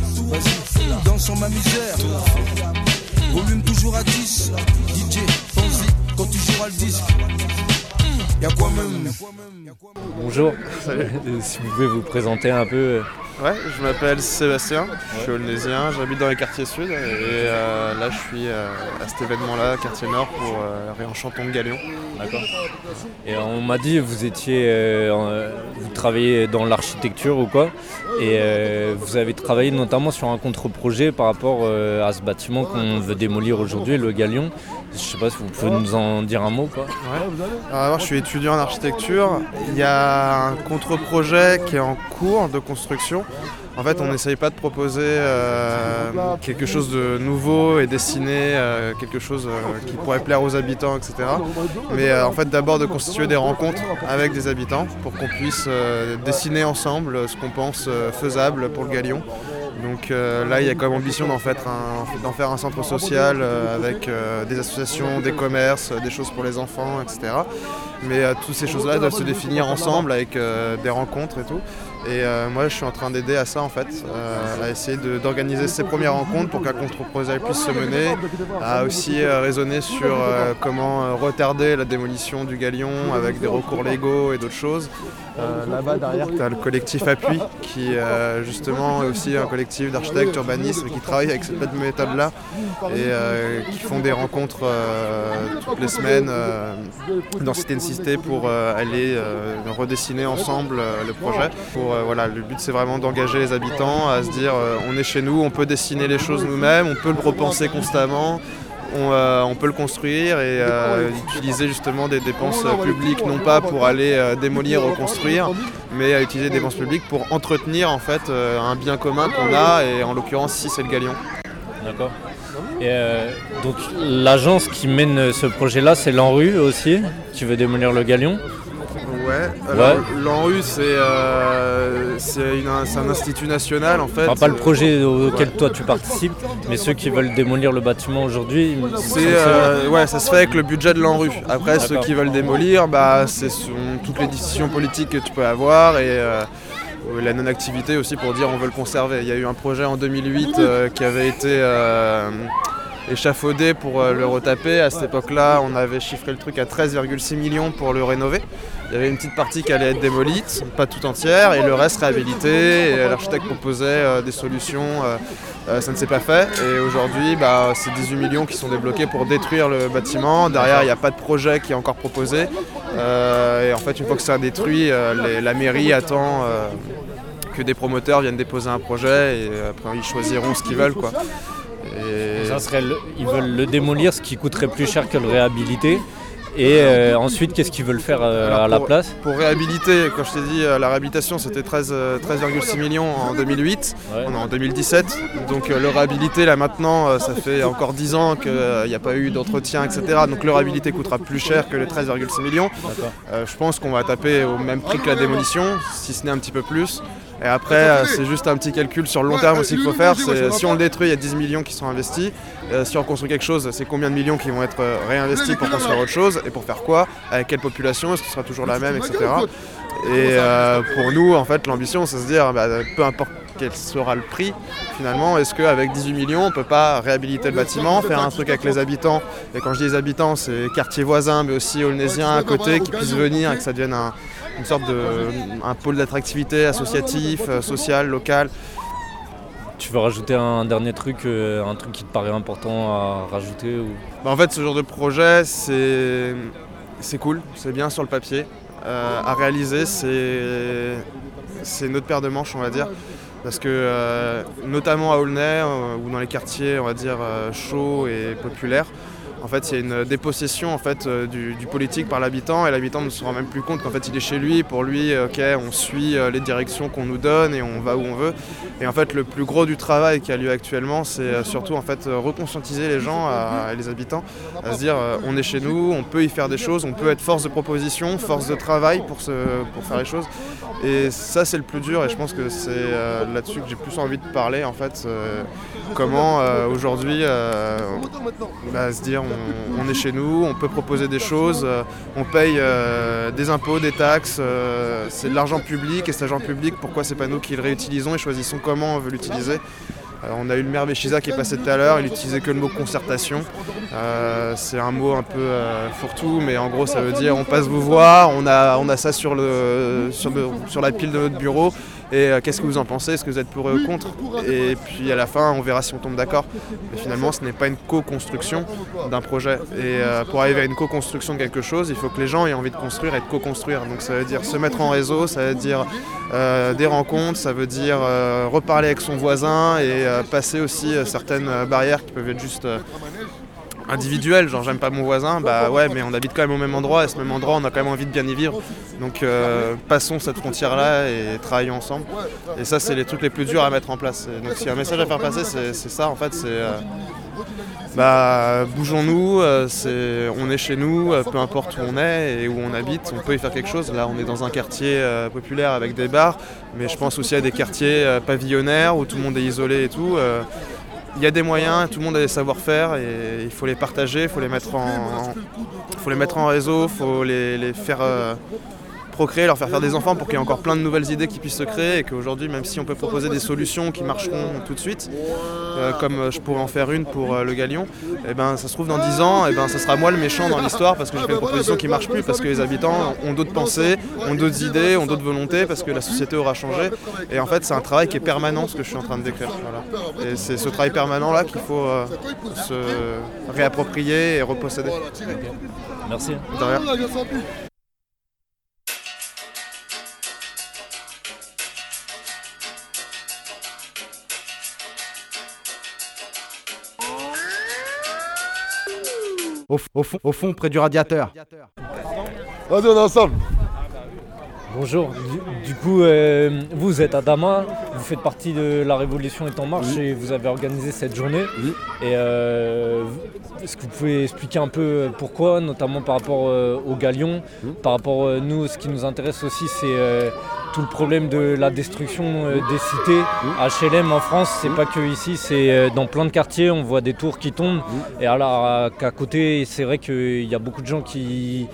vas-y, danse en ma misère, volume toujours à dix, D J, Fonzie, quand tu joueras le disque. y'a quoi même? Bonjour, si vous pouvez vous présenter un peu. Ouais, je m'appelle Sébastien, je suis aulnaisien, j'habite dans les quartiers sud et euh, là je suis euh, à cet événement-là, quartier nord, pour euh, Réenchantons de Galion. D'accord. Et on m'a dit vous étiez, euh, vous travaillez dans l'architecture ou quoi, et euh, vous avez travaillé notamment sur un contre-projet par rapport euh, à ce bâtiment qu'on veut démolir aujourd'hui, le Galion. Je sais pas si vous pouvez nous en dire un mot, quoi. Ouais. Alors, je suis étudiant en architecture. Il y a un contre-projet qui est en cours de construction. En fait, on n'essaye pas de proposer euh, quelque chose de nouveau et dessiner euh, quelque chose euh, qui pourrait plaire aux habitants, et cetera. Mais euh, en fait, d'abord de constituer des rencontres avec des habitants pour qu'on puisse euh, dessiner ensemble ce qu'on pense euh, faisable pour le Galion. Donc euh, là, il y a comme ambition d'en faire un, d'en faire un centre social euh, avec euh, des associations, des commerces, des choses pour les enfants, et cetera. Mais euh, toutes ces choses-là doivent se définir ensemble avec euh, des rencontres et tout. Et euh, moi, je suis en train d'aider à ça, en fait, euh, à essayer de, d'organiser ces premières rencontres pour qu'un contre-projet puisse se mener, à aussi euh, raisonner sur euh, comment euh, retarder la démolition du Galion avec des recours légaux et d'autres choses. Euh, là-bas, derrière, tu as le collectif Appui, qui euh, justement est aussi un collectif d'architectes, urbanistes, qui travaille avec cette méthode-là et euh, qui font des rencontres euh, toutes les semaines euh, dans Cité Cité pour euh, aller euh, redessiner ensemble euh, le projet. Pour, euh, voilà, le but, c'est vraiment d'engager les habitants à se dire euh, on est chez nous, on peut dessiner les choses nous-mêmes, on peut le repenser constamment. On, euh, on peut le construire et euh, utiliser justement des dépenses publiques, non pas pour aller euh, démolir, reconstruire, mais à utiliser des dépenses publiques pour entretenir en fait euh, un bien commun qu'on a, et en l'occurrence ici c'est le Galion. D'accord. Et euh, donc l'agence qui mène ce projet-là, c'est l'ANRU aussi, qui veut démolir le Galion. Ouais, alors ouais. l'ANRU c'est, euh, c'est, une, c'est un institut national en fait. Enfin, pas le projet auquel ouais. toi tu participes, mais ceux qui veulent démolir le bâtiment aujourd'hui. C'est, euh, ouais, ça se fait avec le budget de l'ANRU. Après, d'accord. Ceux qui veulent démolir, bah, c'est sont toutes les décisions politiques que tu peux avoir et euh, la non-activité aussi pour dire on veut le conserver. Il y a eu un projet en deux mille huit euh, qui avait été euh, échafaudé pour euh, le retaper. À cette époque-là, on avait chiffré le truc à treize virgule six millions pour le rénover. Il y avait une petite partie qui allait être démolie, pas tout entière, et le reste réhabilité. Et l'architecte proposait euh, des solutions, euh, euh, ça ne s'est pas fait. Et aujourd'hui, bah, c'est dix-huit millions qui sont débloqués pour détruire le bâtiment. Derrière, il n'y a pas de projet qui est encore proposé. Euh, et en fait, une fois que c'est détruit, euh, les, la mairie attend euh, que des promoteurs viennent déposer un projet et après ils choisiront ce qu'ils veulent, quoi. Et... Ça serait le, ils veulent le démolir, ce qui coûterait plus cher que le réhabiliter. Et euh, ensuite, qu'est-ce qu'ils veulent faire euh, Alors, à la pour, place Pour réhabiliter, quand je t'ai dit, euh, la réhabilitation c'était treize virgule six millions en deux mille huit, ouais. On est en deux mille dix-sept, donc euh, le réhabiliter là maintenant, euh, ça fait encore dix ans qu'il n'y euh, a pas eu d'entretien, et cetera. Donc le réhabiliter coûtera plus cher que les treize virgule six millions. Euh, je pense qu'on va taper au même prix que la démolition, si ce n'est un petit peu plus. Et après, euh, c'est juste un petit calcul sur le long terme aussi qu'il faut faire. C'est, si on le détruit, il y a dix millions qui sont investis. Euh, si on construit quelque chose, c'est combien de millions qui vont être réinvestis pour construire autre chose et pour faire quoi, avec quelle population, est-ce que ce sera toujours la même, et cetera. Et euh, pour nous, en fait, l'ambition, c'est de se dire, bah, peu importe quel sera le prix, finalement, est-ce qu'avec dix-huit millions, on ne peut pas réhabiliter le bâtiment, faire un truc avec les habitants. Et quand je dis les habitants, c'est quartiers voisins, mais aussi aulnaisiens à côté, qui puissent venir et que ça devienne un, une sorte de un pôle d'attractivité associatif, social, local. Tu veux rajouter un dernier truc, euh, un truc qui te paraît important à rajouter ou... bah En fait, ce genre de projet, c'est, c'est cool, c'est bien sur le papier. Euh, à réaliser, c'est, c'est une autre paire de manches, on va dire. Parce que, euh, notamment à Aulnay, euh, ou dans les quartiers, on va dire, euh, chauds et populaires, en fait, il y a une dépossession en fait, euh, du, du politique par l'habitant, et l'habitant ne se rend même plus compte qu'en fait, il est chez lui. Pour lui, ok, on suit euh, les directions qu'on nous donne et on va où on veut. Et en fait, le plus gros du travail qui a lieu actuellement, c'est euh, surtout en fait, euh, reconscientiser les gens, à, à les habitants, à se dire euh, on est chez nous, on peut y faire des choses, on peut être force de proposition, force de travail pour, se, pour faire les choses. Et ça, c'est le plus dur, et je pense que c'est euh, là-dessus que j'ai plus envie de parler, en fait. Euh, comment euh, aujourd'hui euh, bah, se dire on, on est chez nous, on peut proposer des choses, euh, on paye euh, des impôts, des taxes, euh, c'est de l'argent public, et cet argent public, pourquoi c'est pas nous qui le réutilisons et choisissons comment on veut l'utiliser. Euh, on a eu le maire Béchiza qui est passé tout à l'heure, il utilisait que le mot concertation. Euh, c'est un mot un peu euh, fourre-tout, mais en gros ça veut dire on passe vous voir, on a, on a ça sur, le, sur, le, sur la pile de notre bureau. Et euh, qu'est-ce que vous en pensez? Est-ce que vous êtes pour ou contre? Et puis à la fin, on verra si on tombe d'accord. Mais finalement, ce n'est pas une co-construction d'un projet. Et euh, pour arriver à une co-construction de quelque chose, il faut que les gens aient envie de construire et de co-construire. Donc ça veut dire se mettre en réseau, ça veut dire euh, des rencontres, ça veut dire euh, reparler avec son voisin et euh, passer aussi euh, certaines barrières qui peuvent être juste... Euh, individuel, genre j'aime pas mon voisin, bah ouais mais on habite quand même au même endroit et ce même endroit on a quand même envie de bien y vivre, donc euh, passons cette frontière là et travaillons ensemble, et ça c'est les trucs les plus durs à mettre en place. Et donc s'il y a un message à faire passer, c'est, c'est ça en fait, c'est euh, bah bougeons-nous, euh, c'est, on est chez nous, euh, peu importe où on est et où on habite, on peut y faire quelque chose. Là on est dans un quartier euh, populaire avec des bars, mais je pense aussi à des quartiers euh, pavillonnaires où tout le monde est isolé et tout. euh, Il y a des moyens, tout le monde a des savoir-faire et il faut les partager, il faut les mettre en, en, faut les mettre en réseau, il faut les, les faire euh, procréer, leur faire faire des enfants pour qu'il y ait encore plein de nouvelles idées qui puissent se créer et qu'aujourd'hui, même si on peut proposer des solutions qui marcheront tout de suite, euh, comme je pourrais en faire une pour euh, le Galion, et ben, ça se trouve dans dix ans, et ben, ça sera moi le méchant dans l'histoire parce que j'ai fait une proposition qui ne marche plus, parce que les habitants ont d'autres pensées, ont d'autres idées, ont d'autres volontés, parce que la société aura changé. Et en fait, c'est un travail qui est permanent, ce que je suis en train de décrire. Voilà. Et c'est ce travail permanent-là qu'il faut euh, se réapproprier et reposséder. Merci. De rien. Au, au, fond, au fond, près du radiateur. Vas-y, on est ensemble. Bonjour, du, du coup, euh, vous êtes à Dama, vous faites partie de la Révolution est en marche oui. et vous avez organisé cette journée. Oui. Et euh, est-ce que vous pouvez expliquer un peu pourquoi, notamment par rapport euh, au Galion, oui. par rapport à euh, nous, ce qui nous intéresse aussi, c'est euh, tout le problème de la destruction euh, des cités. Oui. H L M en France, c'est oui. pas que ici, c'est euh, dans plein de quartiers, on voit des tours qui tombent. Oui. Et alors à, qu'à côté, c'est vrai qu'il y a beaucoup de gens qui...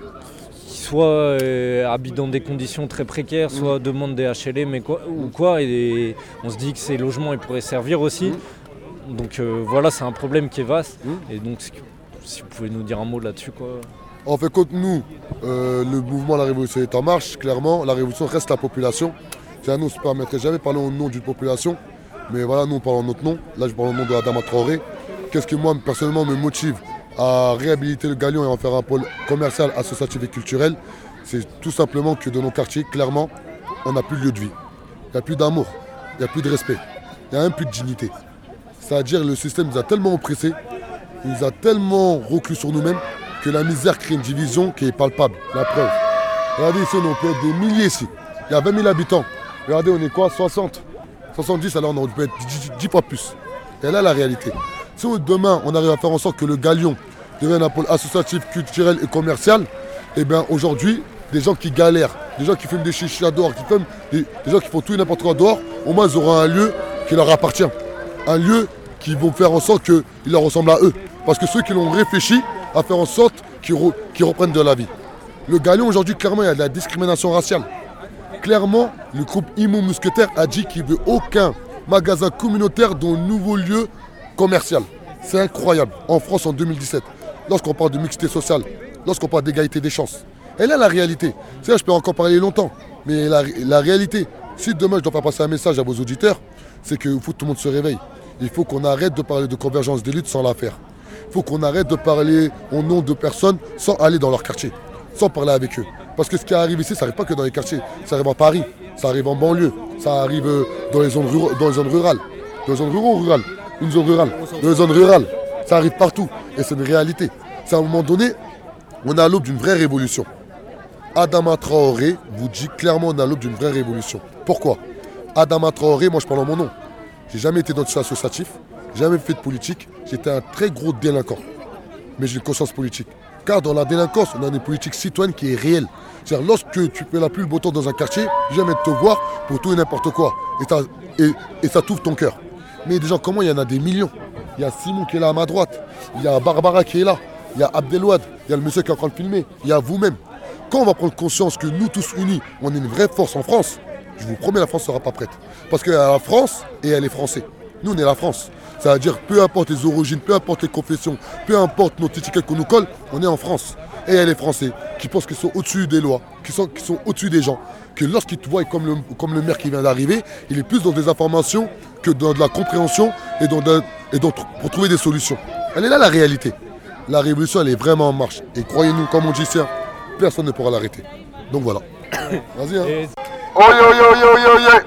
soit euh, habitent dans des conditions très précaires, soit mmh. demandent des H L M et quoi, ou quoi, et on se dit que ces logements ils pourraient servir aussi. Mmh. Donc euh, voilà, c'est un problème qui est vaste. Mmh. Et donc si vous pouvez nous dire un mot là-dessus, quoi. En fait, contre nous, euh, le mouvement La Révolution est en marche, clairement, la révolution reste la population. C'est à nous, on ne se permettrait jamais de parler au nom d'une population, mais voilà, nous on parle en notre nom. Là, je parle au nom de Adama Traoré. Qu'est-ce qui, moi, personnellement, me motive à réhabiliter le Galion et en faire un pôle commercial, associatif et culturel, c'est tout simplement que dans nos quartiers, clairement, on n'a plus de lieu de vie. Il n'y a plus d'amour, il n'y a plus de respect, il n'y a même plus de dignité. C'est-à-dire que le système nous a tellement oppressés, il nous a tellement reclus sur nous-mêmes que la misère crée une division qui est palpable. La preuve. Regardez ici, on peut être des milliers ici. Il y a vingt mille habitants. Regardez, on est quoi, soixante, soixante-dix, alors on peut être dix fois plus. Et là, la réalité. Si demain, on arrive à faire en sorte que le Galion devienne un pôle associatif, culturel et commercial, et bien aujourd'hui, des gens qui galèrent, des gens qui fument des chichas dehors, qui fument, des, des gens qui font tout et n'importe quoi dehors, au moins ils auront un lieu qui leur appartient. Un lieu qui vont faire en sorte qu'il leur ressemble à eux. Parce que ceux qui l'ont réfléchi à faire en sorte qu'ils, re, qu'ils reprennent de la vie. Le Galion aujourd'hui, clairement, il y a de la discrimination raciale. Clairement, le groupe Imo Mousquetaire a dit qu'il ne veut aucun magasin communautaire dans le nouveau lieu commercial. C'est incroyable. En France, en deux mille dix-sept, lorsqu'on parle de mixité sociale, lorsqu'on parle d'égalité des chances. Et là, la réalité, c'est là, je peux encore parler longtemps, mais la, la réalité, si demain je dois faire passer un message à vos auditeurs, c'est qu'il faut que tout le monde se réveille. Il faut qu'on arrête de parler de convergence des luttes sans la faire. Il faut qu'on arrête de parler au nom de personnes sans aller dans leur quartier, sans parler avec eux. Parce que ce qui arrive ici, ça n'arrive pas que dans les quartiers, ça arrive en Paris, ça arrive en banlieue, ça arrive dans les zones, rurales, dans les zones rurales. Dans les zones rurales, rurales. Une zone rurale, dans les zones rurales, ça arrive partout. Et c'est une réalité. C'est à un moment donné, on est à l'aube d'une vraie révolution. Adama Traoré vous dit clairement on est à l'aube d'une vraie révolution. Pourquoi? Adama Traoré, moi je parle en mon nom. J'ai jamais été dans le associatif, jamais fait de politique. J'étais un très gros délinquant. Mais j'ai une conscience politique. Car dans la délinquance, on a une politique citoyenne qui est réelle. C'est-à-dire lorsque tu fais la pluie le beau temps dans un quartier, jamais de te voir pour tout et n'importe quoi. Et, et, et ça t'ouvre ton cœur. Mais des gens, comment il y en a des millions? Il y a Simon qui est là à ma droite, il y a Barbara qui est là, il y a Abdelouad, il y a le monsieur qui est en train de filmer, il y a vous-même. Quand on va prendre conscience que nous tous unis, on est une vraie force en France, je vous promets, la France ne sera pas prête. Parce qu'elle a la France et elle est français. Nous, on est la France. C'est-à-dire, peu importe les origines, peu importe les confessions, peu importe notre étiquette qu'on nous colle, on est en France. Et il y a les Français qui pensent qu'ils sont au-dessus des lois, qui sont, qui sont au-dessus des gens. Que lorsqu'ils te voient comme le, comme le maire qui vient d'arriver, il est plus dans des informations que dans de la compréhension et, dans de, et dans, pour trouver des solutions. Elle est là la réalité. La révolution, elle est vraiment en marche. Et croyez-nous, comme on dit ici, personne ne pourra l'arrêter. Donc voilà. Vas-y, hein. Et... Oye, oye, oye, oye, oye.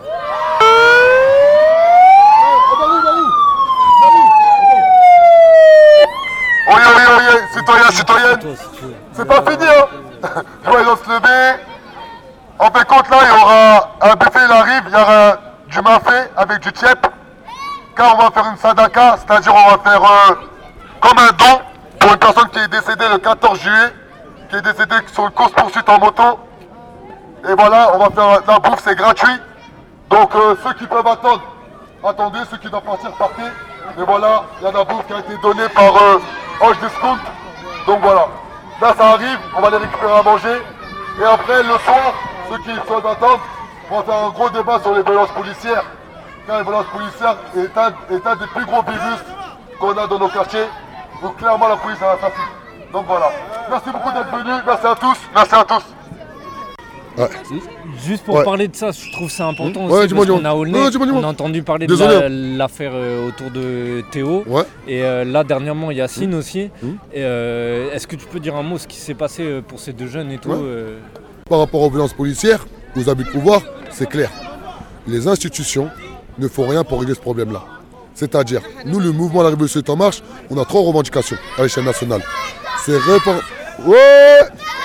Oye, oye, oye, citoyens, citoyennes. C'est pas fini, hein. Je vois les gens se lever. En fait, compte là, il y aura un buffet, il arrive, il y aura du mafé avec du tiep. Car on va faire une sadaka, c'est-à-dire on va faire euh, comme un don pour une personne qui est décédée le quatorze juillet, qui est décédée sur une course-poursuite en moto. Et voilà, on va faire la bouffe, c'est gratuit. Donc euh, ceux qui peuvent attendre, attendez, ceux qui doivent partir, partez. Et voilà, il y a la bouffe qui a été donnée par euh, Hoche Discount. Donc voilà, là ça arrive, on va les récupérer à manger. Et après, le soir, ceux qui sont d'attente, on va faire un gros débat sur les violences policières. Car les violences policières est un, est un des plus gros virus qu'on a dans nos quartiers. Donc clairement, la police a assassiné. Donc voilà. Merci beaucoup d'être venus. Merci à tous. Merci à tous. Ouais. Juste pour ouais. parler de ça, je trouve ça important mmh. aussi ouais, parce qu'on a Aulnay, ouais, on a entendu parler Désolé. de l'affaire la, euh, autour de Théo ouais. et euh, là dernièrement Yacine mmh. aussi. Mmh. Euh, Est-ce que tu peux dire un mot ce qui s'est passé pour ces deux jeunes et tout ouais. euh... Par rapport aux violences policières, aux abus de pouvoir, c'est clair. Les institutions ne font rien pour régler ce problème-là. C'est-à-dire, nous, le mouvement La Révolution est en marche, on a trois revendications à l'échelle nationale. C'est réformer... Ouais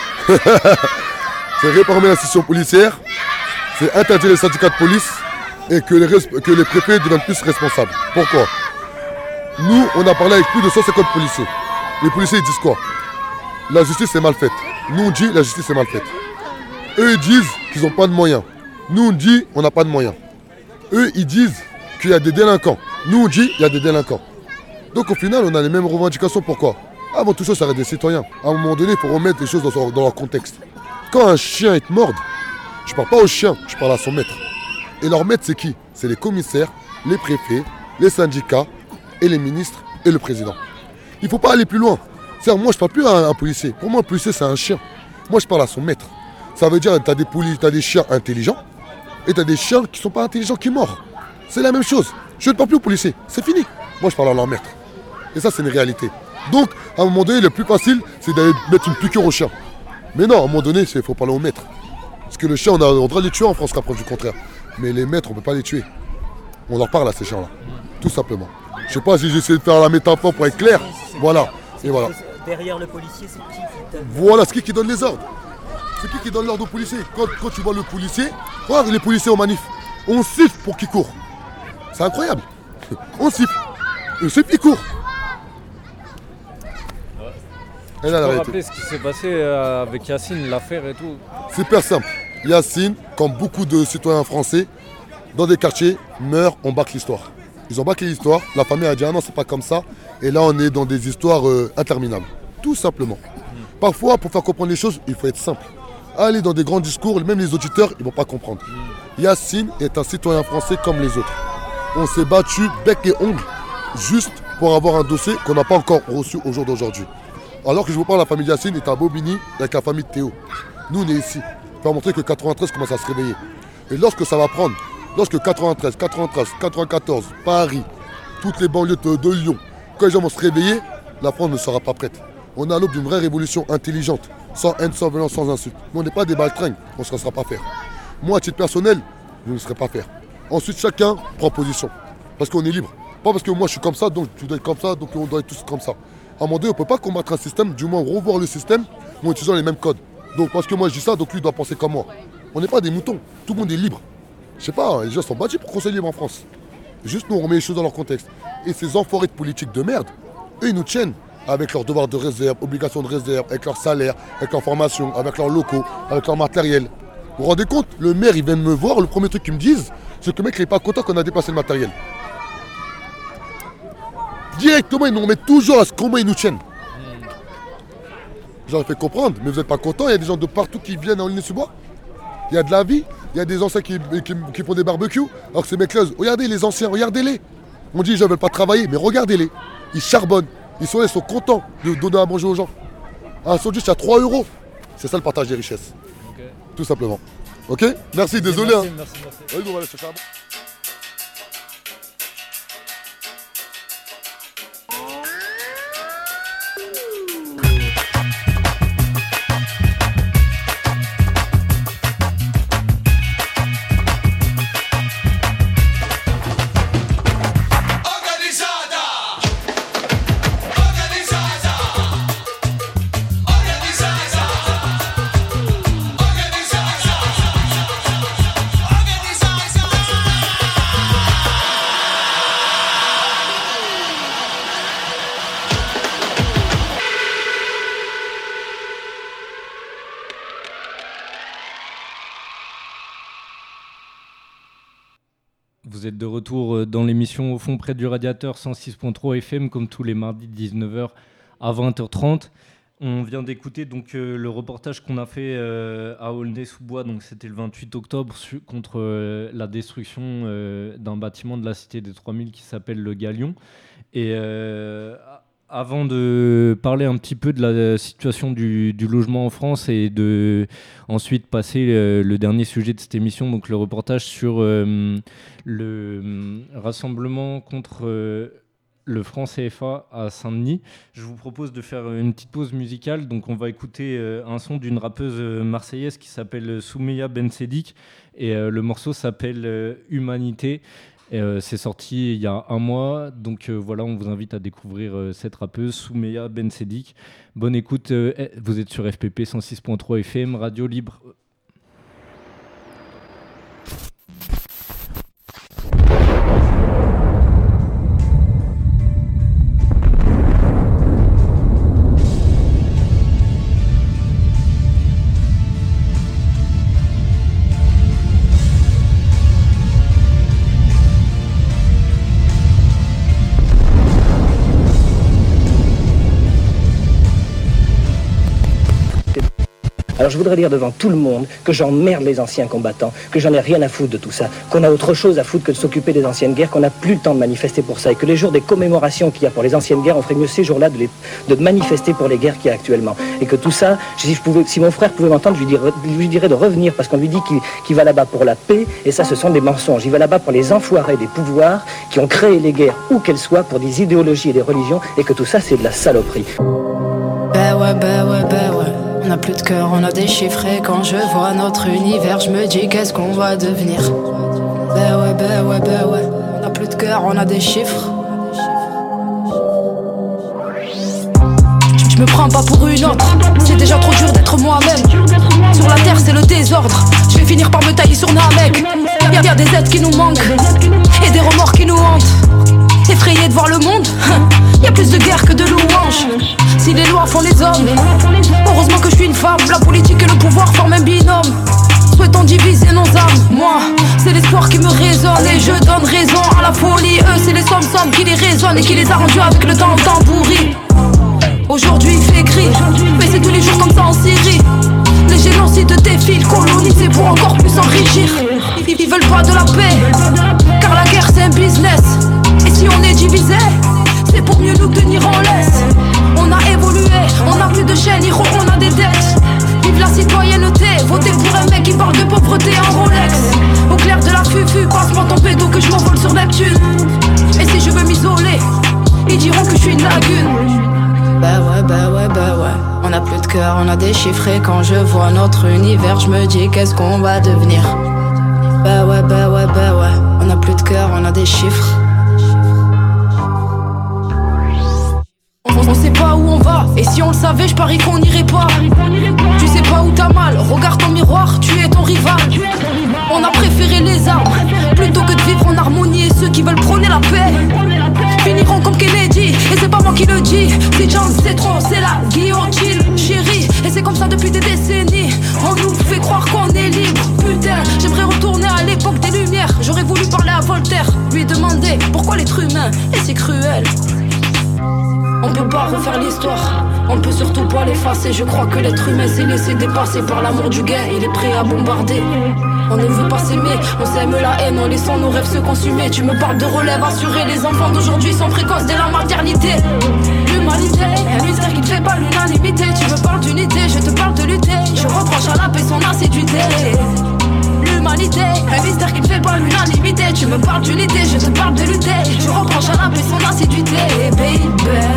C'est réformer l'institution policière, c'est interdire les syndicats de police et que les, que les préfets deviennent plus responsables. Pourquoi? Nous, on a parlé avec plus de cent cinquante policiers. Les policiers, ils disent quoi? La justice est mal faite. Nous, on dit la justice est mal faite. Eux, ils disent qu'ils n'ont pas de moyens. Nous, on dit on n'a pas de moyens. Eux, ils disent qu'il y a des délinquants. Nous, on dit qu'il y a des délinquants. Donc, au final, on a les mêmes revendications. Pourquoi? Avant tout ça, ça reste des citoyens. À un moment donné, il faut remettre les choses dans leur, dans leur contexte. Quand un chien te morde, je ne parle pas au chien, je parle à son maître. Et leur maître, c'est qui? C'est les commissaires, les préfets, les syndicats, et les ministres, et le président. Il ne faut pas aller plus loin. C'est-à-dire, moi, je ne parle plus à un, un policier. Pour moi, un policier, c'est un chien. Moi, je parle à son maître. Ça veut dire que tu as des, t'as des chiens intelligents, et tu as des chiens qui ne sont pas intelligents qui mordent. C'est la même chose. Je ne parle plus aux policiers. C'est fini. Moi, je parle à leur maître. Et ça, c'est une réalité. Donc, à un moment donné, le plus facile, c'est d'aller mettre une piqûre au chien. Mais non, à un moment donné, il faut parler au maître. Parce que le chien, on a le droit de les tuer en France, qu'à preuve du contraire. Mais les maîtres, on ne peut pas les tuer. On leur parle à ces chiens-là. Tout simplement. Je ne sais pas si j'essaie de faire la métaphore pour être clair. Voilà. Et voilà. Derrière le policier, c'est qui qui donne... Voilà, c'est qui qui donne les ordres. C'est qui qui donne l'ordre aux policiers. Quand, quand tu vois le policier, regarde les policiers au manif. On siffle pour qu'ils courent. C'est incroyable. On siffle. Et c'est qu'ils courent. Tu peux rappeler ce qui s'est passé avec Yacine, l'affaire et tout? C'est hyper simple. Yacine, comme beaucoup de citoyens français, dans des quartiers, meurent, on bâcle l'histoire. Ils ont bâclé l'histoire, la famille a dit ah non, c'est pas comme ça. Et là, on est dans des histoires euh, interminables. Tout simplement. Mmh. Parfois, pour faire comprendre les choses, il faut être simple. Aller dans des grands discours, même les auditeurs, ils ne vont pas comprendre. Mmh. Yacine est un citoyen français comme les autres. On s'est battu bec et ongle juste pour avoir un dossier qu'on n'a pas encore reçu au jour d'aujourd'hui. Alors que je vous parle, la famille Yacine est à Bobigny avec la famille de Théo. Nous, on est ici pour montrer que quatre-vingt-treize commence à se réveiller. Et lorsque ça va prendre, lorsque quatre-vingt-treize, quatre-vingt-treize, quatre-vingt-quatorze, Paris, toutes les banlieues de, de Lyon, quand les gens vont se réveiller, la France ne sera pas prête. On est à l'aube d'une vraie révolution intelligente, sans haine, sans violence, sans insulte. Mais on n'est pas des baltringues, on ne se laissera pas faire. Moi, à titre personnel, je ne laisserai pas faire. Ensuite, chacun prend position. Parce qu'on est libre. Pas parce que moi je suis comme ça, donc tu dois être comme ça, donc on doit être tous comme ça. À un moment donné, on ne peut pas combattre un système, du moins revoir le système en utilisant les mêmes codes. Donc parce que moi je dis ça, donc lui doit penser comme moi. On n'est pas des moutons, tout le monde est libre. Je sais pas, les gens sont bâtis pour qu'on soit libre en France. Juste nous on remet les choses dans leur contexte. Et ces enfoirés de politique de merde, eux ils nous tiennent avec leurs devoirs de réserve, obligations de réserve, avec leur salaire, avec leur formation, avec leurs locaux, avec leur matériel. Vous vous rendez compte, le maire il vient de me voir, le premier truc qu'il me disent, c'est que le mec il n'est pas content qu'on a dépassé le matériel. Directement, ils nous remettent toujours à ce comment ils nous tiennent. Mmh. J'aurais fait comprendre, mais vous n'êtes pas content, il y a des gens de partout qui viennent à Aulnay-sous-Bois. Il y a de la vie, il y a des anciens qui, qui, qui font des barbecues. Alors que ces mecs-là, regardez les anciens, regardez-les. On dit les gens ne veulent pas travailler, mais regardez-les. Ils charbonnent. Ils sont là, ils sont contents de donner à manger aux gens. Un sandwich à trois euros. C'est ça le partage des richesses. Okay. Tout simplement. Ok? Merci, désolé. Merci, hein. merci, merci. Oui, bon, on va aller chercher un bon. Vous êtes de retour dans l'émission Au fond près du radiateur cent six point trois F M comme tous les mardis de dix-neuf heures à vingt heures trente. On vient d'écouter donc euh, le reportage qu'on a fait euh, à Aulnay-sous-Bois, donc c'était le vingt-huit octobre su- contre euh, la destruction euh, d'un bâtiment de la cité des trois mille qui s'appelle le Galion. Et euh, avant de parler un petit peu de la situation du, du logement en France et de ensuite passer euh, le dernier sujet de cette émission, donc le reportage sur euh, le euh, rassemblement contre euh, le franc C F A à Saint-Denis, je vous propose de faire une petite pause musicale. Donc on va écouter euh, un son d'une rappeuse marseillaise qui s'appelle Soumeya Bensedik et euh, le morceau s'appelle euh, Humanité. Et, euh, c'est sorti il y a un mois, donc euh, voilà, on vous invite à découvrir euh, cette rappeuse, Soumeya Bensedik. Bonne écoute, euh, vous êtes sur F P P cent six point trois F M, Radio Libre. Alors je voudrais dire devant tout le monde que j'emmerde les anciens combattants, que j'en ai rien à foutre de tout ça, qu'on a autre chose à foutre que de s'occuper des anciennes guerres, qu'on n'a plus le temps de manifester pour ça, et que les jours des commémorations qu'il y a pour les anciennes guerres, on ferait mieux ces jours-là de, les, de manifester pour les guerres qu'il y a actuellement. Et que tout ça, si, je pouvais, si mon frère pouvait m'entendre, je lui dirais, lui dirais de revenir, parce qu'on lui dit qu'il, qu'il va là-bas pour la paix, et ça ce sont des mensonges. Il va là-bas pour les enfoirés des pouvoirs qui ont créé les guerres, où qu'elles soient, pour des idéologies et des religions, et que tout ça c'est de la saloperie. Bah ouais, bah ouais, bah ouais. On n'a plus de cœur, on a déchiffré. Quand je vois notre univers, je me dis qu'est-ce qu'on va devenir. Bah ouais, bah ouais, bah ouais. On n'a plus de cœur, on a des chiffres. Je me prends pas pour une autre. C'est déjà trop dur d'être moi-même. Sur la terre, c'est le désordre. Je vais finir par me tailler sur Namek. Y'a y a des êtres qui nous manquent et des remords qui nous hantent. Effrayé de voir le monde, y a plus de guerre que de louanges. Si les lois font les hommes, heureusement que je suis une femme. La politique et le pouvoir forment un binôme. Souhaitons diviser nos âmes. Moi, c'est l'espoir qui me résonne et je donne raison à la folie. Eux, c'est les sommes-sommes qui les résonnent et qui les a rendus avec le temps temps pourri. Aujourd'hui il fait gris, mais c'est tous les jours comme ça en Syrie. Les génocides défilent, colonisés pour encore plus s'enrichir. Ils, ils veulent pas de la paix, car la guerre c'est un business. Et si on est divisé, c'est pour mieux nous tenir en laisse. On a évolué, on a plus de chaînes, on a des dettes. Vive la citoyenneté, votez pour un mec qui parle de pauvreté en Rolex. Au clair de la fufu, passe-moi ton pédo que je m'envole sur Neptune. Et si je veux m'isoler, ils diront que je suis une lagune. Bah ouais, bah ouais, bah ouais. On a plus de cœur, on a déchiffré. Quand je vois notre univers, je me dis qu'est-ce qu'on va devenir. Bah ouais, bah ouais, bah ouais. On a plus de cœur, on a des chiffres. On, on sait pas où on va, et si on le savait, je parie qu'on n'irait pas. Tu sais pas où t'as mal, regarde ton miroir, tu es ton rival. On a préféré les armes, plutôt que de vivre en harmonie. Et ceux qui veulent prôner la paix finiront comme Kennedy, et c'est pas moi qui le dis. Si chance c'est trop, c'est la guillotine, chérie. Et c'est comme ça depuis des décennies. On nous fait croire qu'on est libre. Putain, j'aimerais retourner à l'époque des lumières. J'aurais voulu parler à Voltaire, lui demander pourquoi l'être humain est si cruel. On peut pas pas refaire l'histoire, on ne peut surtout pas l'effacer. Je crois que l'être humain s'est laissé dépasser par l'amour du gain. Il est prêt à bombarder. On ne veut pas s'aimer, on sème la haine en laissant nos rêves se consumer. Tu me parles de relève assurée, les enfants d'aujourd'hui sont précoces dès la maternité. L'humanité, un mystère qui ne fait pas l'unanimité. Tu me parles d'unité, je te parle de lutter. Je reproche à la paix son assiduité. L'humanité, un mystère qui ne fait pas l'unanimité. Tu me parles d'unité, je te parle de lutter. Je reproche à la paix son assiduité, baby.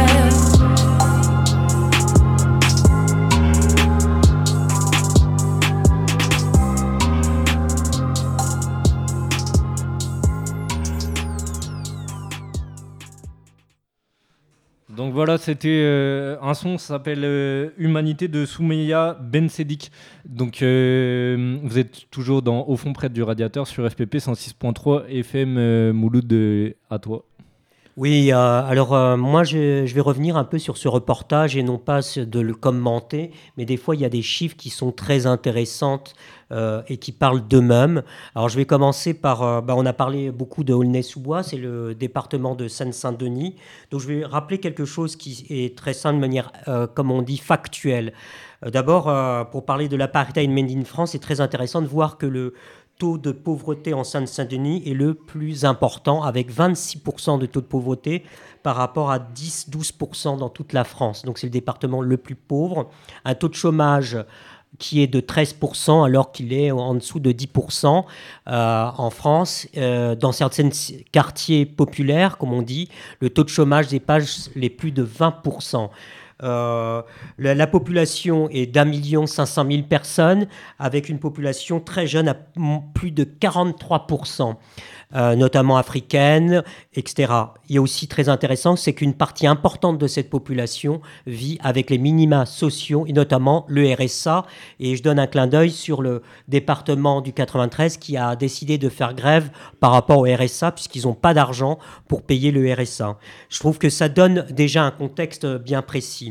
Donc voilà, c'était euh, un son, ça s'appelle euh, Humanité de Soumeya Bensedik. Donc euh, vous êtes toujours dans Au fond près du radiateur sur F P P cent six point trois F M. euh, Mouloud, euh, à toi. Oui, euh, alors euh, moi je, je vais revenir un peu sur ce reportage et non pas de le commenter, mais des fois il y a des chiffres qui sont très intéressantes euh, et qui parlent d'eux-mêmes. Alors je vais commencer par, euh, bah, on a parlé beaucoup de Aulnay-sous-Bois, c'est le département de Seine-Saint-Denis, donc je vais rappeler quelque chose qui est très simple de manière, euh, comme on dit, factuelle. Euh, d'abord, euh, pour parler de l'apartheid made in France, c'est très intéressant de voir que le taux de pauvreté en Seine-Saint-Denis est le plus important, avec vingt-six pour cent de taux de pauvreté par rapport à dix à douze pour cent dans toute la France. Donc c'est le département le plus pauvre. Un taux de chômage qui est de treize pour cent alors qu'il est en dessous de dix pour cent euh, en France. Euh, dans certains quartiers populaires, comme on dit, le taux de chômage dépasse les plus de vingt pour cent. Euh, la, la population est d'un million cinq cent mille personnes, avec une population très jeune à plus de quarante-trois pour cent, euh, notamment africaine, et cetera. Il y a aussi très intéressant, c'est qu'une partie importante de cette population vit avec les minima sociaux, et notamment le R S A. Et je donne un clin d'œil sur le département du quatre-vingt-treize qui a décidé de faire grève par rapport au R S A, puisqu'ils n'ont pas d'argent pour payer le R S A. Je trouve que ça donne déjà un contexte bien précis.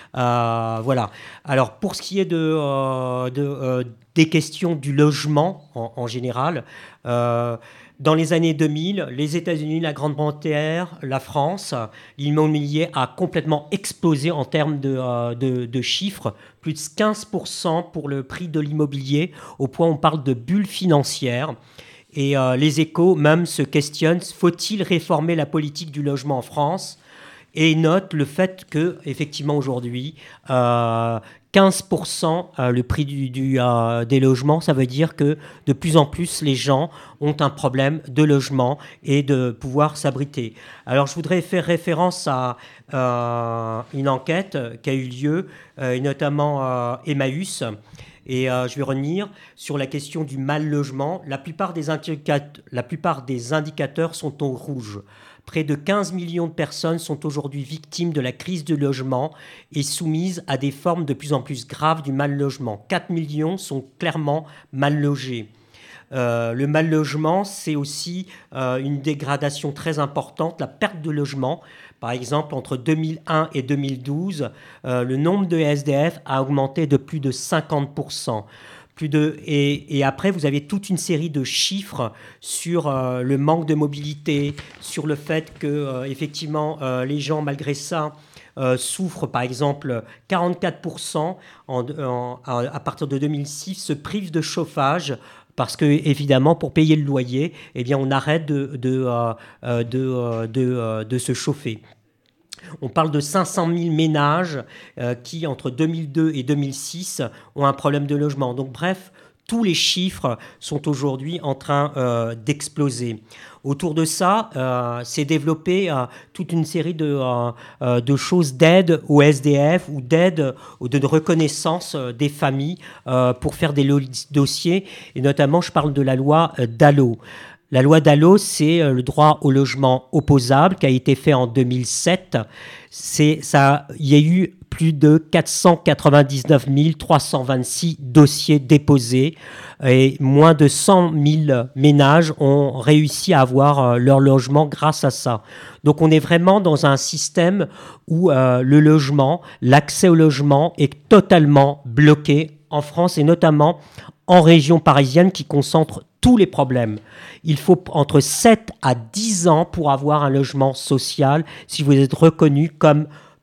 Euh, voilà. Alors, pour ce qui est de, euh, de, euh, des questions du logement en, en général, euh, dans les années deux mille, les États-Unis, la Grande-Bretagne, la France, l'immobilier a complètement explosé en termes de, euh, de, de chiffres, plus de quinze pour cent pour le prix de l'immobilier, au point où on parle de bulle financière. Et euh, les Échos même se questionnent, faut-il réformer la politique du logement en France ? Et note le fait que, effectivement, aujourd'hui, euh, quinze pour cent euh, le prix du, du, euh, des logements, ça veut dire que de plus en plus, les gens ont un problème de logement et de pouvoir s'abriter. Alors, je voudrais faire référence à euh, une enquête qui a eu lieu, euh, et notamment euh, Emmaüs. Et euh, je vais revenir sur la question du mal-logement. La plupart des indicateurs, la plupart des indicateurs sont au rouge. Près de quinze millions de personnes sont aujourd'hui victimes de la crise du logement et soumises à des formes de plus en plus graves du mal-logement. quatre millions sont clairement mal logés. Euh, le mal-logement, c'est aussi euh, une dégradation très importante, la perte de logement. Par exemple, entre deux mille un et deux mille douze, euh, le nombre de S D F a augmenté de plus de cinquante pour cent. Plus de, et, et après, vous avez toute une série de chiffres sur euh, le manque de mobilité, sur le fait que, euh, effectivement, euh, les gens, malgré ça, euh, souffrent, par exemple, quarante-quatre pour cent en, en, à partir de deux mille six, se privent de chauffage. Parce que, évidemment, pour payer le loyer, eh bien, on arrête de, de, euh, de, euh, de, euh, de se chauffer. On parle de cinq cent mille ménages euh, qui, entre deux mille deux et deux mille six, ont un problème de logement. Donc, bref, tous les chiffres sont aujourd'hui en train euh, d'exploser. Autour de ça, euh, s'est développée euh, toute une série de, euh, de choses d'aide aux S D F ou d'aide ou de reconnaissance euh, des familles euh, pour faire des lo- dossiers. Et notamment, je parle de la loi euh, Dallot. La loi Dallot, c'est le droit au logement opposable qui a été fait en deux mille sept. C'est, ça, il y a eu plus de quatre cent quatre-vingt-dix-neuf mille trois cent vingt-six dossiers déposés et moins de cent mille ménages ont réussi à avoir leur logement grâce à ça. Donc on est vraiment dans un système où euh, le logement, l'accès au logement est totalement bloqué en France et notamment en région parisienne qui concentre tous les problèmes. Il faut entre sept à dix ans pour avoir un logement social si vous êtes reconnu comme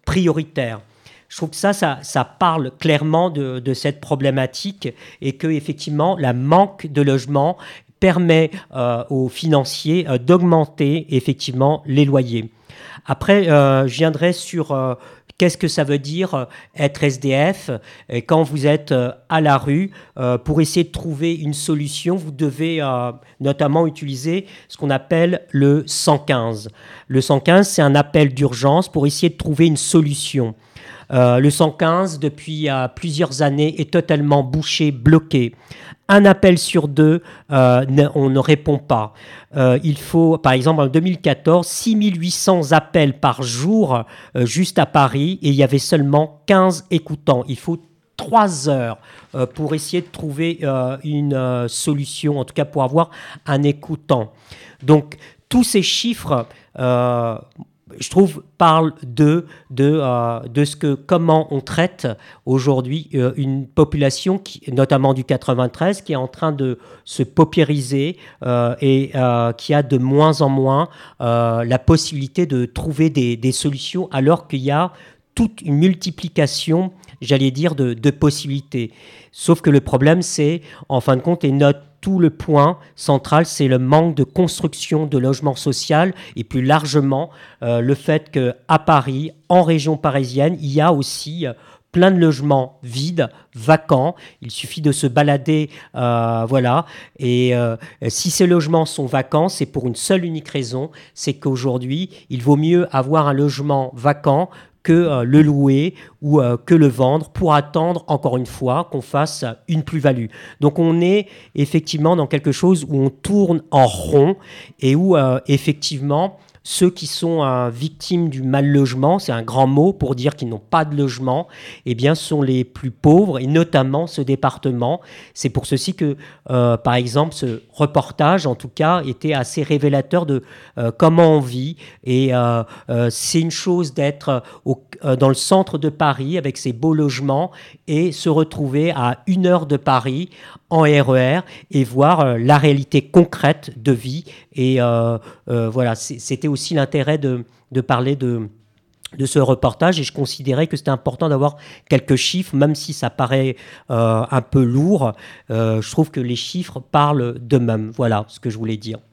prioritaire. Je trouve que ça, ça, ça parle clairement de, de cette problématique et que effectivement, la manque de logement permet euh, aux financiers euh, d'augmenter effectivement les loyers. Après, euh, je viendrai sur euh, qu'est-ce que ça veut dire euh, être S D F. Et quand vous êtes euh, à la rue, euh, pour essayer de trouver une solution, vous devez euh, notamment utiliser ce qu'on appelle le cent quinze. Le cent quinze, c'est un appel d'urgence pour essayer de trouver une solution. Euh, le cent quinze, depuis euh, plusieurs années, est totalement bouché, bloqué. Un appel sur deux, euh, ne, on ne répond pas. Euh, il faut, par exemple, en deux mille quatorze, six mille huit cents appels par jour euh, juste à Paris et il y avait seulement quinze écoutants. Il faut trois heures euh, pour essayer de trouver euh, une euh, solution, en tout cas pour avoir un écoutant. Donc, tous ces chiffres... Euh, je trouve, parle de, de, euh, de ce que, comment on traite aujourd'hui euh, une population, qui, notamment du quatre-vingt-treize, qui est en train de se paupériser euh, et euh, qui a de moins en moins euh, la possibilité de trouver des, des solutions, alors qu'il y a toute une multiplication, j'allais dire, de, de possibilités. Sauf que le problème, c'est, en fin de compte, et notre tout le point central, c'est le manque de construction de logement social et plus largement euh, le fait qu'à Paris, en région parisienne, il y a aussi euh, plein de logements vides, vacants. Il suffit de se balader, euh, voilà. Et euh, si ces logements sont vacants, c'est pour une seule unique raison, c'est qu'aujourd'hui, il vaut mieux avoir un logement vacant que euh, le louer ou euh, que le vendre pour attendre, encore une fois, qu'on fasse une plus-value. Donc on est effectivement dans quelque chose où on tourne en rond et où euh, effectivement ceux qui sont euh, victimes du mal-logement, c'est un grand mot pour dire qu'ils n'ont pas de logement, eh bien sont les plus pauvres et notamment ce département. C'est pour ceci que, euh, par exemple, ce reportage, en tout cas, était assez révélateur de euh, comment on vit. Et euh, euh, c'est une chose d'être au, euh, dans le centre de Paris avec ses beaux logements et se retrouver à une heure de Paris en R E R et voir euh, la réalité concrète de vie. Et euh, euh, voilà, c'était aussi l'intérêt de, de parler de, de ce reportage et je considérais que c'était important d'avoir quelques chiffres, même si ça paraît euh, un peu lourd. Euh, je trouve que les chiffres parlent d'eux-mêmes. Voilà ce que je voulais dire.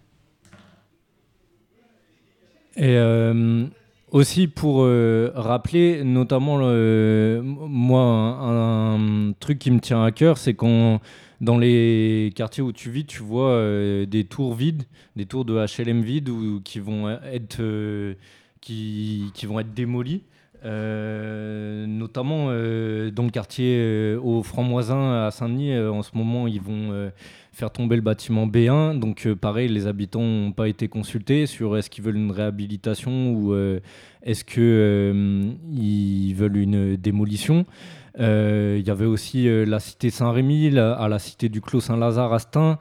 Et euh, aussi pour euh, rappeler, notamment, euh, moi, un, un truc qui me tient à cœur, c'est qu'on dans les quartiers où tu vis, tu vois euh, des tours vides, des tours de H L M vides ou, qui vont être, euh, qui, qui vont être démolies. Euh, notamment euh, dans le quartier euh, au Franc-Moisin à Saint-Denis, euh, en ce moment, ils vont euh, faire tomber le bâtiment B un. Donc, euh, pareil, les habitants n'ont pas été consultés sur est-ce qu'ils veulent une réhabilitation ou euh, est-ce qu'ils euh, veulent une démolition. Il euh, y avait aussi euh, la cité Saint-Rémy, la, à la cité du Clos Saint-Lazare à Stein.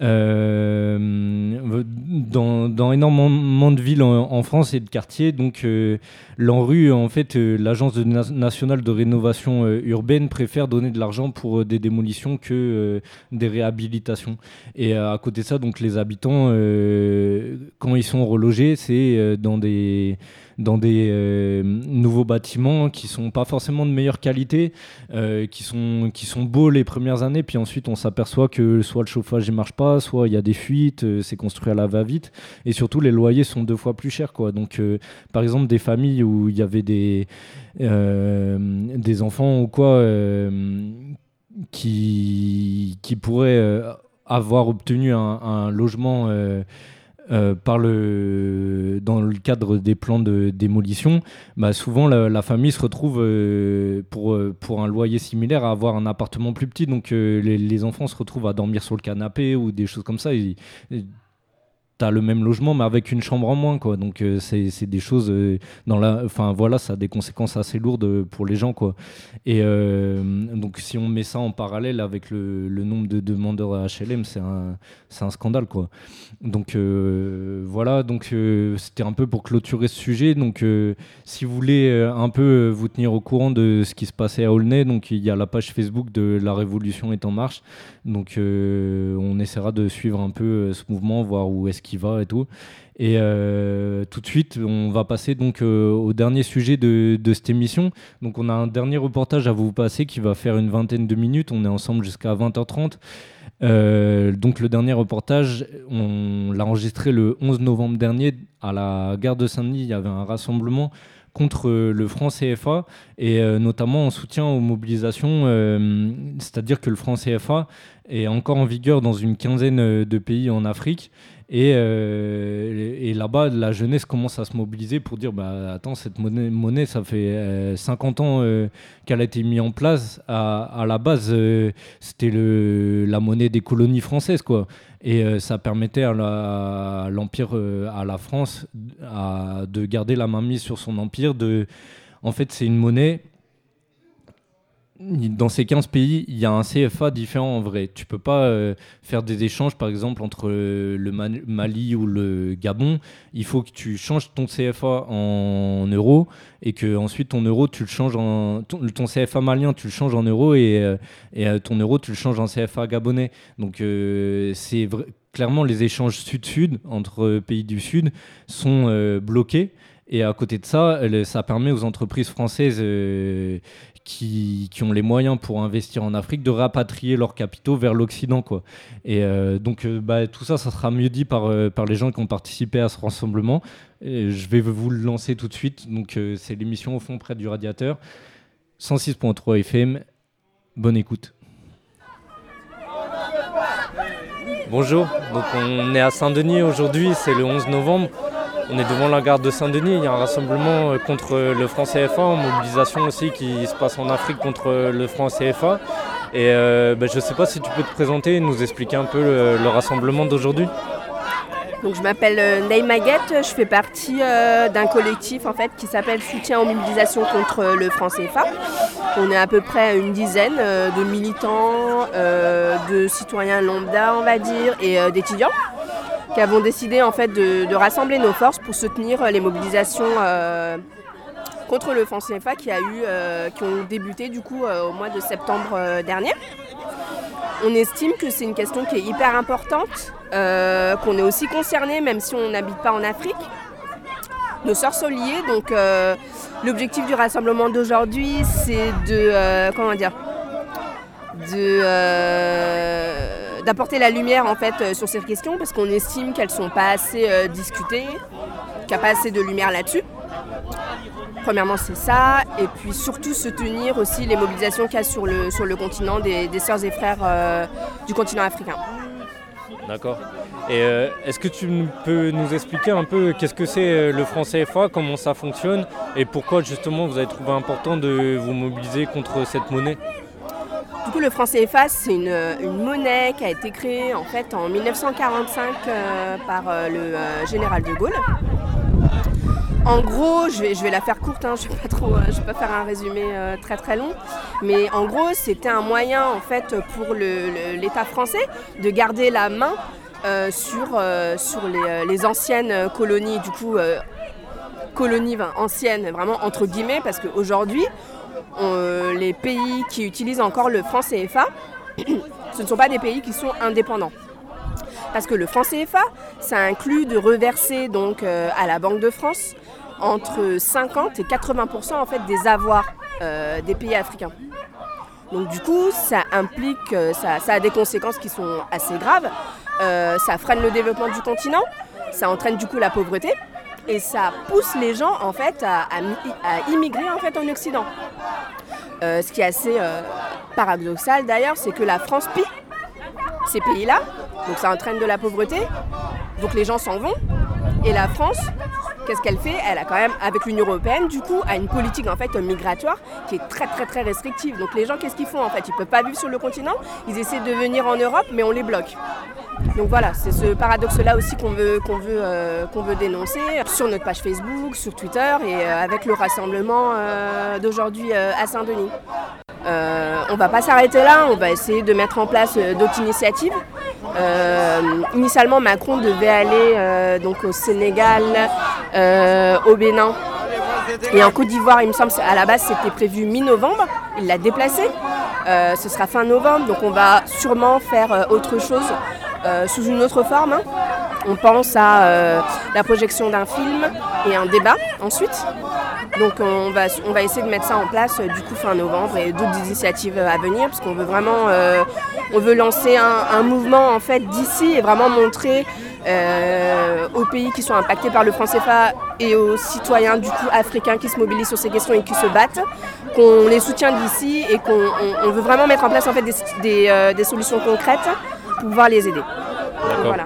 Euh, dans, dans énormément de villes en, en France et de quartiers, donc euh, l'ANRU, en fait, euh, l'agence de na- nationale de rénovation euh, urbaine préfère donner de l'argent pour euh, des démolitions que euh, des réhabilitations. Et euh, à côté de ça, donc les habitants, euh, quand ils sont relogés, c'est euh, dans des dans des euh, nouveaux bâtiments qui sont pas forcément de meilleure qualité, euh, qui sont qui sont beaux les premières années, puis ensuite on s'aperçoit que soit le chauffage ne marche pas, soit il y a des fuites, euh, c'est construit à la va-vite, et surtout les loyers sont deux fois plus chers, quoi. Donc euh, par exemple des familles où il y avait des euh, des enfants ou quoi euh, qui qui pourraient euh, avoir obtenu un, un logement euh, Euh, par le, dans le cadre des plans de démolition, bah souvent la, la famille se retrouve euh, pour, pour un loyer similaire à avoir un appartement plus petit, donc euh, les, les enfants se retrouvent à dormir sur le canapé ou des choses comme ça. Et, et, t'as le même logement mais avec une chambre en moins, quoi. Donc euh, c'est, c'est des choses euh, dans la, enfin voilà, ça a des conséquences assez lourdes pour les gens, quoi. Et euh, donc si on met ça en parallèle avec le, le nombre de demandeurs à H L M, c'est un, c'est un scandale, quoi. Donc euh, voilà, donc euh, c'était un peu pour clôturer ce sujet. Donc euh, si vous voulez euh, un peu vous tenir au courant de ce qui se passait à Aulnay, donc il y a la page Facebook de La Révolution est en marche. Donc euh, on essaiera de suivre un peu ce mouvement, voir où est-ce qu'il qui va et tout. Et euh, tout de suite, on va passer donc euh, au dernier sujet de, de cette émission. Donc on a un dernier reportage à vous passer qui va faire une vingtaine de minutes. On est ensemble jusqu'à vingt heures trente. Euh, donc le dernier reportage, on l'a enregistré le onze novembre dernier à la gare de Saint-Denis. Il y avait un rassemblement contre le franc C F A et euh, notamment en soutien aux mobilisations, euh, c'est-à-dire que le franc C F A est encore en vigueur dans une quinzaine de pays en Afrique. Et, euh, et là-bas, la jeunesse commence à se mobiliser pour dire bah, attends, cette monnaie, monnaie ça fait euh, cinquante ans euh, qu'elle a été mise en place. À, à la base, euh, c'était le, la monnaie des colonies françaises, quoi. Et euh, ça permettait à, la, à l'Empire, euh, à la France, à, de garder la main mise sur son empire. De, en fait, c'est une monnaie. Dans ces quinze pays, il y a un C F A différent en vrai. Tu peux pas euh, faire des échanges, par exemple, entre euh, le Mali ou le Gabon. Il faut que tu changes ton C F A en euros et que ensuite ton euro, tu le changes en ton, ton C F A malien, tu le changes en euros et, euh, et euh, ton euro, tu le changes en C F A gabonais. Donc euh, c'est vrai, clairement les échanges sud-sud entre pays du sud sont euh, bloqués. Et à côté de ça, ça permet aux entreprises françaises euh, qui, qui ont les moyens pour investir en Afrique de rapatrier leurs capitaux vers l'Occident, quoi. Et euh, donc, euh, bah, tout ça, ça sera mieux dit par, euh, par les gens qui ont participé à ce rassemblement. Et je vais vous le lancer tout de suite. Donc, euh, c'est l'émission Au fond près du radiateur, cent six virgule trois F M. Bonne écoute. Bonjour, donc on est à Saint-Denis aujourd'hui, c'est le onze novembre. On est devant la gare de Saint-Denis, il y a un rassemblement contre le franc C F A, en mobilisation aussi qui se passe en Afrique contre le franc C F A. Et euh, bah, je ne sais pas si tu peux te présenter et nous expliquer un peu le, le rassemblement d'aujourd'hui. Donc, je m'appelle Neima Guette, je fais partie euh, d'un collectif en fait, qui s'appelle Soutien aux mobilisations contre le franc C F A. On est à peu près une dizaine euh, de militants, euh, de citoyens lambda on va dire, et euh, d'étudiants qui avons décidé en fait de, de rassembler nos forces pour soutenir les mobilisations euh, contre le franc C F A qui, a eu, euh, qui ont débuté du coup euh, au mois de septembre euh, dernier. On estime que c'est une question qui est hyper importante, euh, qu'on est aussi concerné même si on n'habite pas en Afrique. Nos sœurs sont liées, donc euh, l'objectif du rassemblement d'aujourd'hui c'est de, euh, comment dire, de... Euh, d'apporter la lumière en fait euh, sur ces questions parce qu'on estime qu'elles ne sont pas assez euh, discutées, qu'il n'y a pas assez de lumière là-dessus. Premièrement, c'est ça. Et puis surtout soutenir aussi les mobilisations qu'il y a sur le, sur le continent des, des sœurs et frères euh, du continent africain. D'accord. Et euh, est-ce que tu peux nous expliquer un peu qu'est-ce que c'est le franc C F A, comment ça fonctionne et pourquoi justement vous avez trouvé important de vous mobiliser contre cette monnaie ? Du coup, le franc C F A, c'est une, une monnaie qui a été créée en fait en dix-neuf cent quarante-cinq euh, par euh, le euh, général de Gaulle. En gros, je vais, je vais la faire courte, hein, je ne vais pas trop, euh, je vais pas faire un résumé euh, très très long, mais en gros, c'était un moyen en fait pour le, le, l'État français de garder la main euh, sur, euh, sur les, les anciennes colonies, du coup, euh, colonies ben, anciennes, vraiment entre guillemets, parce qu'aujourd'hui, Euh, les pays qui utilisent encore le franc C F A, ce ne sont pas des pays qui sont indépendants. Parce que le franc C F A, ça inclut de reverser donc, euh, à la Banque de France entre cinquante et quatre-vingts pour cent en fait, des avoirs euh, des pays africains. Donc du coup, ça implique, euh, ça, ça a des conséquences qui sont assez graves. Euh, ça freine le développement du continent, ça entraîne du coup la pauvreté. Et ça pousse les gens en fait à, à, à immigrer en fait en Occident. Euh, ce qui est assez euh, paradoxal d'ailleurs, c'est que la France pille ces pays-là, donc ça entraîne de la pauvreté, donc les gens s'en vont. Et la France, qu'est-ce qu'elle fait ? Elle a quand même, avec l'Union européenne, du coup, a une politique en fait migratoire qui est très très très restrictive. Donc les gens, qu'est-ce qu'ils font en fait ? Ils ne peuvent pas vivre sur le continent, ils essaient de venir en Europe, mais on les bloque. Donc voilà, c'est ce paradoxe-là aussi qu'on veut, qu'on veut, euh, qu'on veut dénoncer sur notre page Facebook, sur Twitter et euh, avec le rassemblement euh, d'aujourd'hui euh, à Saint-Denis. Euh, on ne va pas s'arrêter là, on va essayer de mettre en place euh, d'autres initiatives. Euh, initialement, Macron devait aller euh, donc au Sénégal, euh, au Bénin et en Côte d'Ivoire. Il me semble à la base c'était prévu mi-novembre, il l'a déplacé. Euh, ce sera fin novembre, donc on va sûrement faire euh, autre chose. Euh, sous une autre forme, hein. on pense à euh, la projection d'un film et un débat ensuite. Donc on va, on va essayer de mettre ça en place euh, du coup fin novembre et d'autres initiatives à venir parce qu'on veut vraiment euh, on veut lancer un, un mouvement en fait d'ici et vraiment montrer euh, aux pays qui sont impactés par le franc C F A et aux citoyens du coup africains qui se mobilisent sur ces questions et qui se battent, qu'on les soutient d'ici et qu'on on, on veut vraiment mettre en place en fait des, des, euh, des solutions concrètes pour pouvoir les aider. Donc, voilà.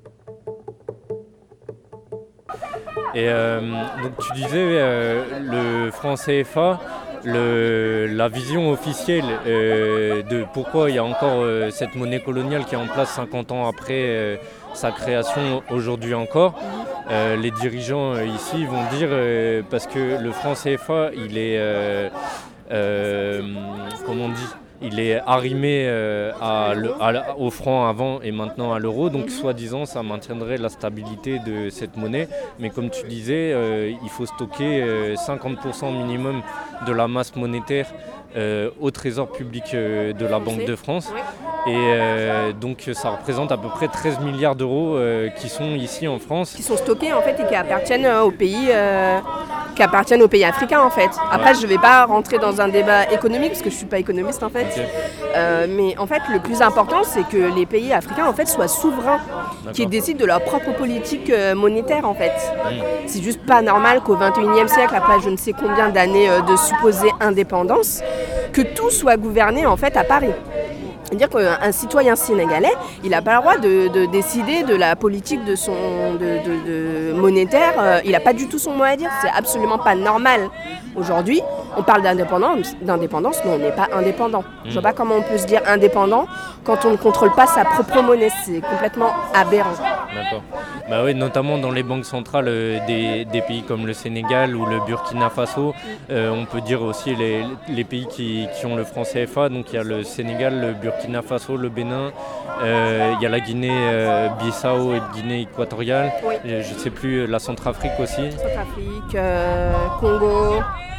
Et euh, donc tu disais euh, le franc C F A, le, la vision officielle euh, de pourquoi il y a encore euh, cette monnaie coloniale qui est en place cinquante ans après euh, sa création aujourd'hui encore. Euh, les dirigeants euh, ici vont dire euh, parce que le franc C F A il est euh, euh, comment on dit il est arrimé euh, à le, à, au franc avant et maintenant à l'euro, donc soi-disant ça maintiendrait la stabilité de cette monnaie. Mais comme tu disais, euh, il faut stocker euh, cinquante pour cent minimum de la masse monétaire euh, au trésor public euh, de la Banque de France. Et euh, donc ça représente à peu près treize milliards d'euros euh, qui sont ici en France. Qui sont stockés en fait et qui appartiennent euh, aux pays... Euh... qui appartiennent aux pays africains en fait. Après, ouais. je ne vais pas rentrer dans un débat économique parce que je ne suis pas économiste en fait. Okay. Euh, mais en fait, le plus important, c'est que les pays africains en fait soient souverains, qu'ils décident de leur propre politique euh, monétaire en fait. Mmh. C'est juste pas normal qu'au vingt et unième siècle, après je ne sais combien d'années euh, de supposée indépendance, que tout soit gouverné en fait à Paris. C'est-à-dire qu'un citoyen sénégalais, il n'a pas le droit de, de décider de la politique de son de, de, de monétaire. Euh, il n'a pas du tout son mot à dire. C'est absolument pas normal. Aujourd'hui, on parle d'indépendance, d'indépendance, mais on n'est pas indépendant. Mmh. Je vois pas comment on peut se dire indépendant quand on ne contrôle pas sa propre monnaie. C'est complètement aberrant. D'accord. Bah oui, notamment dans les banques centrales euh, des, des pays comme le Sénégal ou le Burkina Faso. Euh, on peut dire aussi les, les pays qui, qui ont le franc C F A. Donc il y a le Sénégal, le Burkina Faso, le Bénin. Euh, il y a la Guinée-Bissau euh, et Guinée équatoriale. Oui. Je ne sais plus, la Centrafrique aussi. Centrafrique, euh, Congo,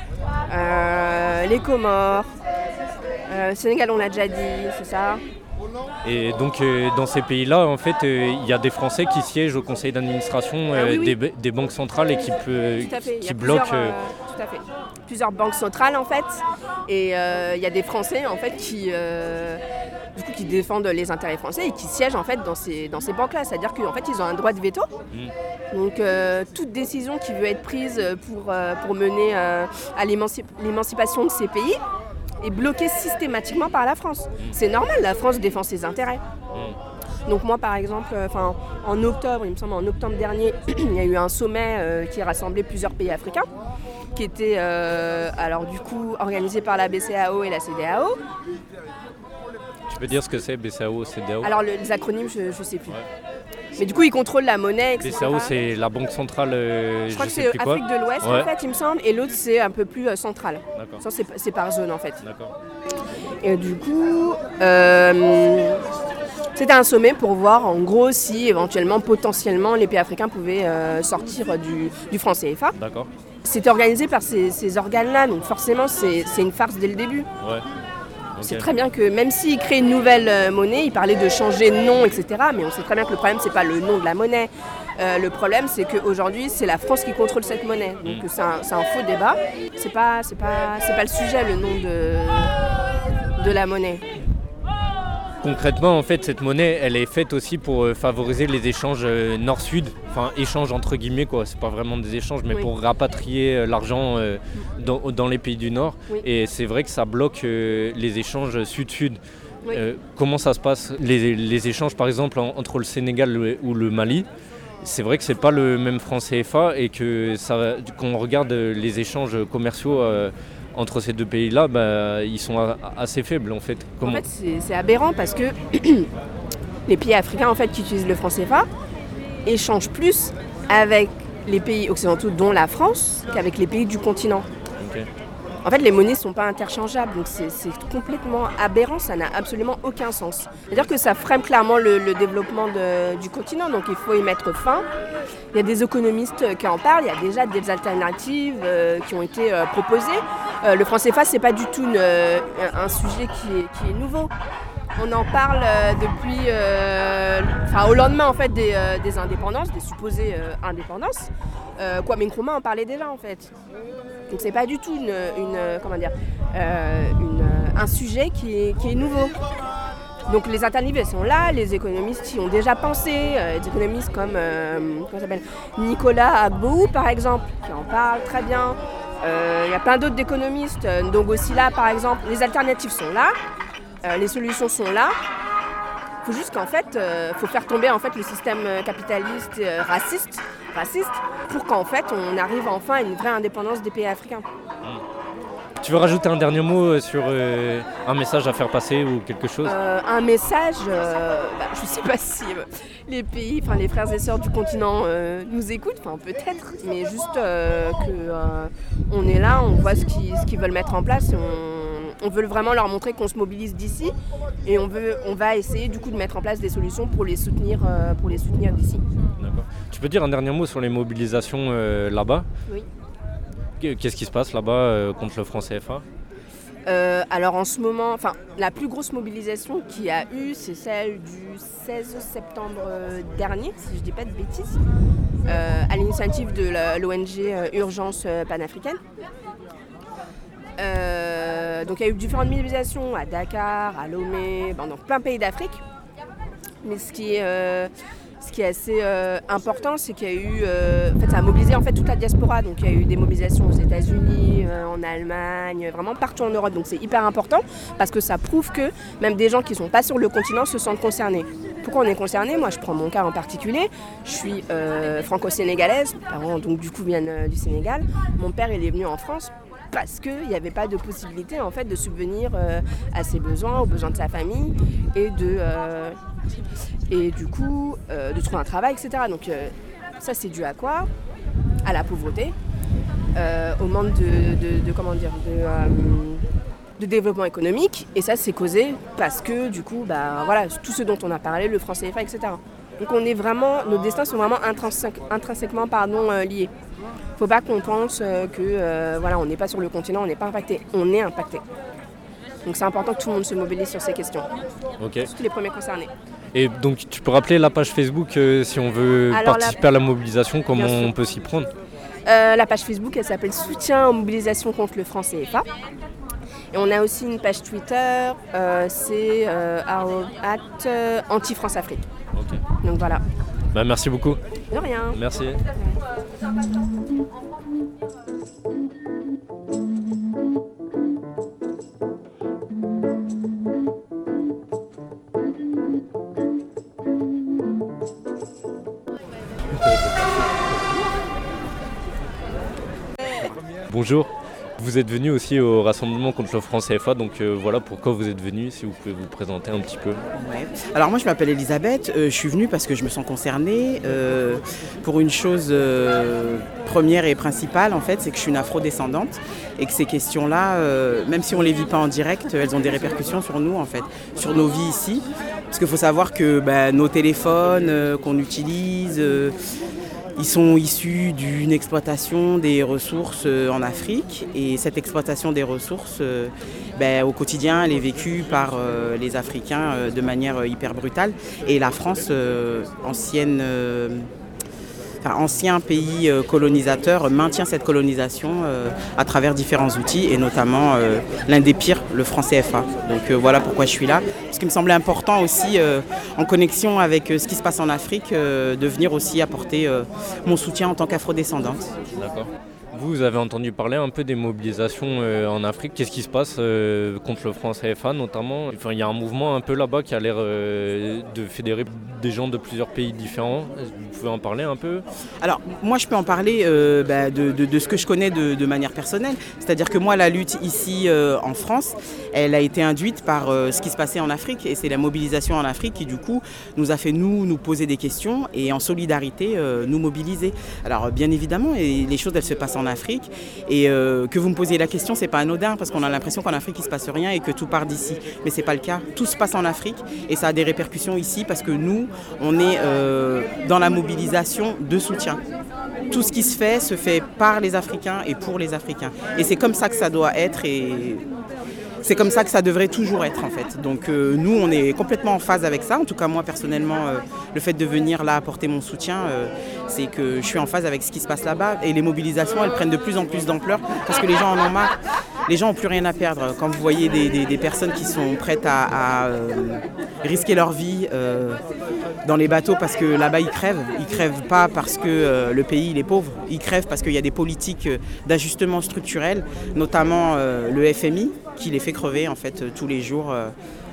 euh, les Comores. Euh, Sénégal, on l'a déjà dit, c'est ça. Et donc euh, dans ces pays-là, en fait, il euh, y a des Français qui siègent au conseil d'administration euh, ah, oui, oui. Des, des banques centrales et qui, peut, qui bloquent. Euh... Tout à fait. Plusieurs banques centrales en fait, et il euh, y a des Français en fait qui, euh, du coup, qui défendent les intérêts français et qui siègent en fait dans ces dans ces banques-là. C'est-à-dire qu'en fait ils ont un droit de veto. Mmh. Donc euh, toute décision qui veut être prise pour euh, pour mener euh, à l'émancip- l'émancipation de ces pays est bloquée systématiquement par la France. C'est normal, la France défend ses intérêts. Donc moi par exemple, euh, en octobre, il me semble en octobre dernier, il y a eu un sommet euh, qui a rassemblé plusieurs pays africains, qui était euh, alors du coup organisé par la B C A O et la C D A O. Tu peux dire ce que c'est B C A O, C D A O? Alors le, les acronymes, je ne sais plus. Ouais. Mais du coup, ils contrôlent la monnaie, et cetera. B C A O, c'est la banque centrale. Euh, je crois je que c'est Afrique quoi. de l'Ouest, ouais. en fait, il me semble, et l'autre, c'est un peu plus euh, central. D'accord. Ça, c'est, c'est par zone, en fait. D'accord. Et du coup, euh, c'était un sommet pour voir, en gros, si éventuellement, potentiellement, les pays africains pouvaient euh, sortir du, du franc C F A. D'accord. C'était organisé par ces, ces organes-là, donc forcément, c'est, c'est une farce dès le début. Ouais. On sait très bien que même s'ils créent une nouvelle euh, monnaie, ils parlaient de changer de nom, et cetera. Mais on sait très bien que le problème, c'est pas le nom de la monnaie. Euh, le problème, c'est qu'aujourd'hui, c'est la France qui contrôle cette monnaie. Donc mmh. c'est, un, c'est un faux débat. C'est pas, c'est pas, c'est pas le sujet, le nom de, de la monnaie. Concrètement, en fait, cette monnaie, elle est faite aussi pour euh, favoriser les échanges euh, nord-sud, enfin échanges entre guillemets, quoi. C'est pas vraiment des échanges, mais oui. pour rapatrier euh, l'argent euh, dans, dans les pays du Nord. Oui. Et c'est vrai que ça bloque euh, les échanges sud-sud. Oui. Euh, comment ça se passe les, les échanges, par exemple, en, entre le Sénégal le, ou le Mali? C'est vrai que c'est pas le même franc C F A et que ça, quand on regarde les échanges commerciaux euh, entre ces deux pays-là, bah, ils sont a, assez faibles en fait. Comment... En fait, c'est, c'est aberrant parce que les pays africains en fait, qui utilisent le franc C F A échangent plus avec les pays occidentaux, dont la France, qu'avec les pays du continent. Okay. En fait, les monnaies ne sont pas interchangeables, donc c'est, c'est complètement aberrant, ça n'a absolument aucun sens. C'est-à-dire que ça freine clairement le, le développement de, du continent, donc il faut y mettre fin. Il y a des économistes qui en parlent, il y a déjà des alternatives euh, qui ont été euh, proposées. Euh, le franc C F A, ce n'est pas du tout une, euh, un sujet qui est, qui est nouveau. On en parle euh, depuis, euh, enfin au lendemain en fait des, euh, des indépendances, des supposées euh, indépendances. Euh, Kwame Nkrumah en parlait déjà en fait. Donc c'est pas du tout une, une comment dire, euh, une, un sujet qui est, qui est nouveau. Donc les interniveaux sont là, les économistes y ont déjà pensé, euh, des économistes comme euh, comment s'appelle, Nicolas Agbou par exemple, qui en parle très bien. Il euh, y a plein d'autres d'économistes, donc aussi là par exemple, les alternatives sont là. Euh, les solutions sont là. Il faut juste qu'en fait, il euh, faut faire tomber en fait le système capitaliste, euh, raciste, raciste, pour qu'en fait on arrive enfin à une vraie indépendance des pays africains. Tu veux rajouter un dernier mot sur euh, un message à faire passer ou quelque chose ? euh, Un message, euh, bah, je ne sais pas si euh, les pays, enfin les frères et sœurs du continent euh, nous écoutent, enfin peut-être, mais juste euh, qu'on est là, on voit ce qu'ils, ce qu'ils veulent mettre en place. Et on, On veut vraiment leur montrer qu'on se mobilise d'ici et on, veut, on va essayer du coup de mettre en place des solutions pour les soutenir, euh, pour les soutenir d'ici. D'accord. Tu peux dire un dernier mot sur les mobilisations euh, là-bas ? Oui. Qu'est-ce qui se passe là-bas euh, contre le franc C F A ? euh, Alors en ce moment, enfin la plus grosse mobilisation qu'il y a eu, c'est celle du seize septembre dernier, si je ne dis pas de bêtises, euh, à l'initiative de la, l'O N G euh, Urgence Panafricaine. Euh, donc il y a eu différentes mobilisations à Dakar, à Lomé, ben, dans plein de pays d'Afrique. Mais ce qui est, euh, ce qui est assez euh, important, c'est qu'il y a eu, euh, en fait, ça a mobilisé en fait toute la diaspora. Donc il y a eu des mobilisations aux États-Unis, euh, en Allemagne, vraiment partout en Europe. Donc c'est hyper important parce que ça prouve que même des gens qui ne sont pas sur le continent se sentent concernés. Pourquoi on est concerné ? Moi, je prends mon cas en particulier. Je suis euh, franco-sénégalaise. Mes parents donc du coup viennent euh, du Sénégal. Mon père, il est venu en France parce qu'il n'y avait pas de possibilité en fait de subvenir euh, à ses besoins, aux besoins de sa famille et de euh, et du coup euh, de trouver un travail, et cetera. Donc euh, ça c'est dû à quoi ? À la pauvreté, euh, au manque de, de, de comment dire de, euh, de développement économique, et ça c'est causé parce que du coup bah voilà tout ce dont on a parlé, le franc C F A, et cetera. Donc on est vraiment, nos destins sont vraiment intrinsèque, intrinsèquement pardon euh, liés. Faut pas qu'on pense euh, que euh, voilà, on n'est pas sur le continent, on n'est pas impacté. On est impacté. Donc c'est important que tout le monde se mobilise sur ces questions. Ok. Surtout les premiers concernés. Et donc tu peux rappeler la page Facebook euh, si on veut Alors, participer la... à la mobilisation, comment Bien sûr. on peut s'y prendre ? euh, La page Facebook, elle s'appelle Soutien aux mobilisations contre le franc C F A. Et on a aussi une page Twitter, euh, c'est euh, at euh, anti-France-Afrique. Ok. Donc voilà. Bah, merci beaucoup. De rien. Merci. Bonjour. Vous êtes venu aussi au rassemblement contre le franc C F A, donc euh, voilà pourquoi vous êtes venu, si vous pouvez vous présenter un petit peu. Ouais. Alors moi je m'appelle Elisabeth, euh, je suis venue parce que je me sens concernée euh, pour une chose euh, première et principale en fait, c'est que je suis une afro-descendante et que ces questions-là, euh, même si on ne les vit pas en direct, elles ont des répercussions sur nous en fait, sur nos vies ici. Parce qu'il faut savoir que bah, nos téléphones euh, qu'on utilise, euh, ils sont issus d'une exploitation des ressources en Afrique et cette exploitation des ressources, euh, ben, au quotidien, elle est vécue par euh, les Africains euh, de manière euh, hyper brutale. Et la France, euh, ancienne, euh, enfin, ancien pays euh, colonisateur, maintient cette colonisation euh, à travers différents outils et notamment euh, l'un des pires, le franc C F A. Donc euh, voilà pourquoi je suis là. Ce qui me semblait important aussi, euh, en connexion avec euh, ce qui se passe en Afrique, euh, de venir aussi apporter euh, mon soutien en tant qu'afro-descendante. D'accord. Vous avez entendu parler un peu des mobilisations euh, en Afrique. Qu'est-ce qui se passe euh, contre le franc C F A notamment ? Enfin, il y a un mouvement un peu là-bas qui a l'air euh, de fédérer des gens de plusieurs pays différents. Vous pouvez en parler un peu ? Alors, moi, je peux en parler euh, bah, de, de, de ce que je connais de, de manière personnelle. C'est-à-dire que moi, la lutte ici euh, en France, elle a été induite par euh, ce qui se passait en Afrique. Et c'est la mobilisation en Afrique qui, du coup, nous a fait, nous, nous poser des questions et en solidarité, euh, nous mobiliser. Alors, bien évidemment, et les choses, elles se passent en Afrique. Et euh, que vous me posiez la question, c'est pas anodin parce qu'on a l'impression qu'en Afrique il se passe rien et que tout part d'ici. Mais c'est pas le cas. Tout se passe en Afrique et ça a des répercussions ici parce que nous, on est euh, dans la mobilisation de soutien. Tout ce qui se fait se fait par les Africains et pour les Africains. Et c'est comme ça que ça doit être. Et c'est comme ça que ça devrait toujours être en fait. Donc euh, nous on est complètement en phase avec ça. En tout cas moi personnellement, euh, le fait de venir là apporter mon soutien, euh, c'est que je suis en phase avec ce qui se passe là-bas. Et les mobilisations elles prennent de plus en plus d'ampleur parce que les gens en ont marre. Les gens n'ont plus rien à perdre. Quand vous voyez des, des, des personnes qui sont prêtes à, à euh, risquer leur vie euh, dans les bateaux parce que là-bas ils crèvent. Ils crèvent pas parce que euh, le pays il est pauvre. Ils crèvent parce qu'il y a des politiques d'ajustement structurel, notamment euh, le F M I, qui les fait crever en fait tous les jours euh,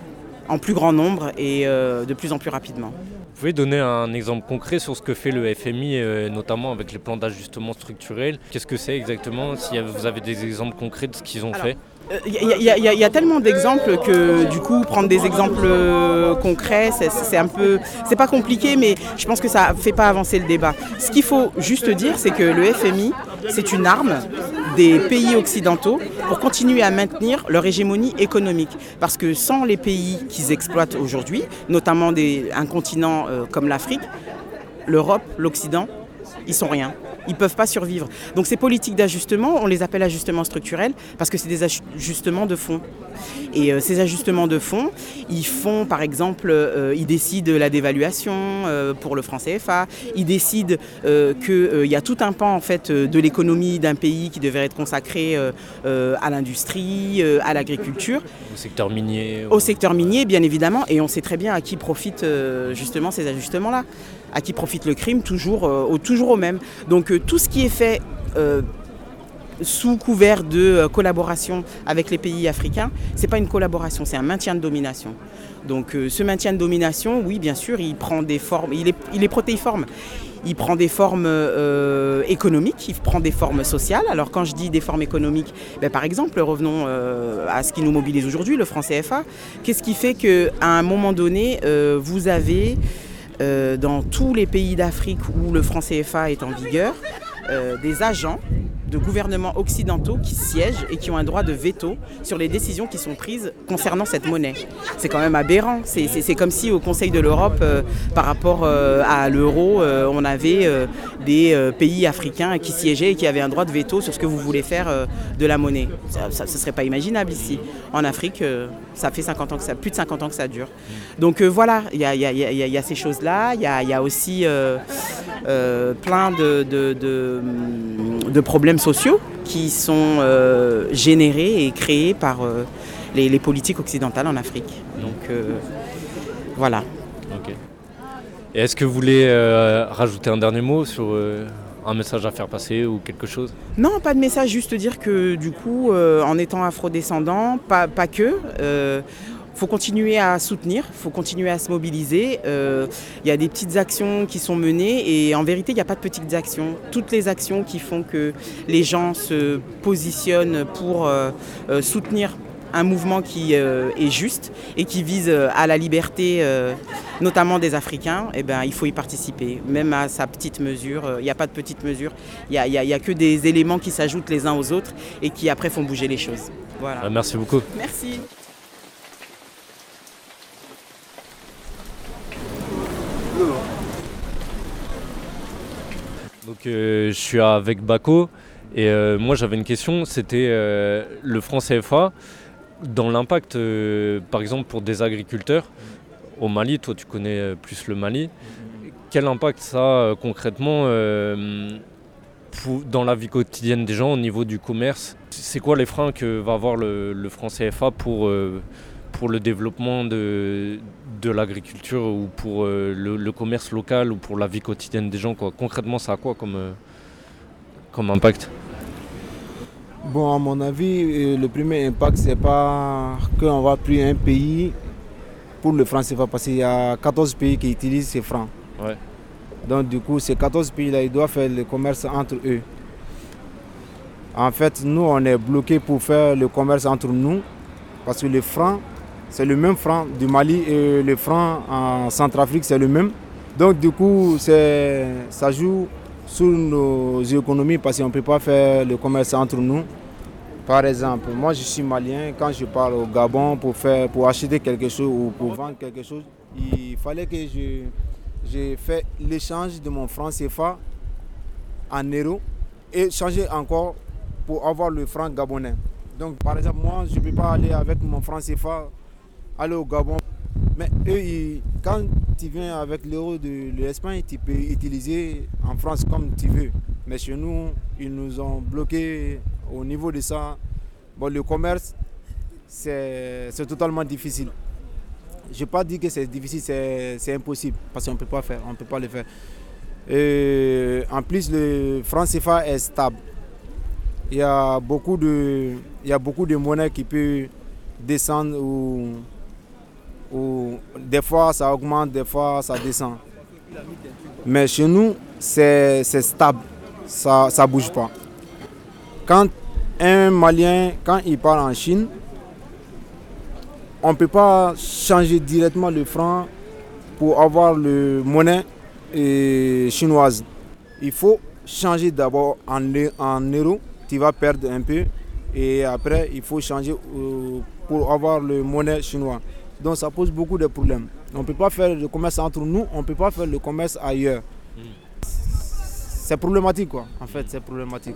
en plus grand nombre et euh, de plus en plus rapidement. Vous pouvez donner un exemple concret sur ce que fait le F M I, euh, notamment avec les plans d'ajustement structurel. Qu'est-ce que c'est exactement? Si vous avez des exemples concrets de ce qu'ils ont Alors, fait. Il y, y, y, y a tellement d'exemples que du coup prendre des exemples euh, concrets c'est, c'est un peu c'est pas compliqué mais je pense que ça fait pas avancer le débat. Ce qu'il faut juste dire c'est que le F M I c'est une arme des pays occidentaux pour continuer à maintenir leur hégémonie économique parce que sans les pays qu'ils exploitent aujourd'hui, notamment des, un continent euh, comme l'Afrique, l'Europe, l'Occident, ils sont rien. Ils ne peuvent pas survivre. Donc ces politiques d'ajustement, on les appelle ajustements structurels parce que c'est des ajustements de fonds. Et euh, ces ajustements de fonds, ils font par exemple, euh, ils décident la dévaluation euh, pour le franc C F A, ils décident euh, qu'il euh, y a tout un pan en fait, de l'économie d'un pays qui devrait être consacré euh, euh, à l'industrie, euh, à l'agriculture. Au secteur minier. Au secteur minier, bien évidemment, et on sait très bien à qui profitent euh, justement ces ajustements-là. À qui profite le crime, toujours, euh, au, toujours au même. Donc euh, tout ce qui est fait euh, sous couvert de euh, collaboration avec les pays africains, c'est pas une collaboration, c'est un maintien de domination. Donc euh, ce maintien de domination, oui bien sûr, il prend des formes, il est, il est protéiforme. Il prend des formes euh, économiques, il prend des formes sociales. Alors quand je dis des formes économiques, ben, par exemple, revenons euh, à ce qui nous mobilise aujourd'hui, le franc C F A. Qu'est-ce qui fait qu'à un moment donné, euh, vous avez... Euh, dans tous les pays d'Afrique où le franc C F A est en vigueur, euh, des agents de gouvernements occidentaux qui siègent et qui ont un droit de veto sur les décisions qui sont prises concernant cette monnaie. C'est quand même aberrant. C'est, c'est, c'est comme si au Conseil de l'Europe, euh, par rapport euh, à l'euro, euh, on avait euh, des euh, pays africains qui siégeaient et qui avaient un droit de veto sur ce que vous voulez faire euh, de la monnaie. Ça ne serait pas imaginable ici. En Afrique, euh, ça fait cinquante ans que ça, plus de cinquante ans que ça dure. Donc euh, voilà, il y a, y, a, y, a, y a ces choses-là. Il y a, y a aussi euh, euh, plein de, de, de, de problèmes sociaux qui sont euh, générés et créés par euh, les, les politiques occidentales en Afrique. Donc euh, voilà. Okay. Et est-ce que vous voulez euh, rajouter un dernier mot sur euh, un message à faire passer ou quelque chose? Non, pas de message, juste dire que du coup, euh, en étant afrodescendant, pas, pas que, euh, faut continuer à soutenir, il faut continuer à se mobiliser. Euh, il y a des petites actions qui sont menées et en vérité, il n'y a pas de petites actions. Toutes les actions qui font que les gens se positionnent pour euh, euh, soutenir un mouvement qui euh, est juste et qui vise euh, à la liberté, euh, notamment des Africains, eh ben, il faut y participer, même à sa petite mesure. Il euh, n'y a pas de petite mesure, il n'y a, y a, y a que des éléments qui s'ajoutent les uns aux autres et qui après font bouger les choses. Voilà. Euh, merci beaucoup. Merci. Donc euh, je suis avec Bako et euh, moi j'avais une question, c'était euh, le franc C F A, dans l'impact euh, par exemple pour des agriculteurs au Mali, toi tu connais plus le Mali, quel impact ça euh, concrètement euh, pour, dans la vie quotidienne des gens au niveau du commerce? C'est quoi les freins que va avoir le, le franc C F A pour, euh, pour le développement de, de l'agriculture ou pour euh, le, le commerce local ou pour la vie quotidienne des gens, quoi? Concrètement, ça a quoi comme, euh, comme impact? Bon, à mon avis, le premier impact, c'est pas qu'on va plus un pays pour le franc C F A, parce qu'il y a quatorze pays qui utilisent ces francs. Ouais. Donc du coup, ces quatorze pays-là, ils doivent faire le commerce entre eux. En fait, nous, on est bloqués pour faire le commerce entre nous, parce que le franc, c'est le même franc du Mali et le franc en Centrafrique, c'est le même. Donc du coup, c'est, ça joue sur nos économies parce qu'on ne peut pas faire le commerce entre nous. Par exemple, moi je suis malien, quand je pars au Gabon pour, faire, pour acheter quelque chose ou pour vendre quelque chose, il fallait que je, je fasse l'échange de mon franc C F A en euros et changer encore pour avoir le franc gabonais. Donc par exemple, moi, je ne peux pas aller avec mon franc C F A, aller au Gabon. Mais eux, ils, quand tu viens avec l'euro de l'Espagne, tu peux utiliser en France comme tu veux. Mais chez nous, ils nous ont bloqué au niveau de ça. Bon, le commerce, c'est totalement difficile. Je n'ai pas dit que c'est difficile, c'est impossible, parce qu'on ne peut pas faire, on peut pas le faire. Et en plus, le franc C F A est stable. Il y a beaucoup de, il y a beaucoup de monnaies qui peuvent descendre ou, ou des fois ça augmente, des fois ça descend. Mais chez nous, c'est stable, ça ne bouge pas. Quand un Malien, quand il part en Chine, on ne peut pas changer directement le franc pour avoir le monnaie et chinoise. Il faut changer d'abord en, en euros, tu vas perdre un peu, et après il faut changer euh, pour avoir le monnaie chinois. Donc ça pose beaucoup de problèmes. On ne peut pas faire le commerce entre nous, on ne peut pas faire le commerce ailleurs. Mm. C'est problématique quoi, en fait c'est problématique.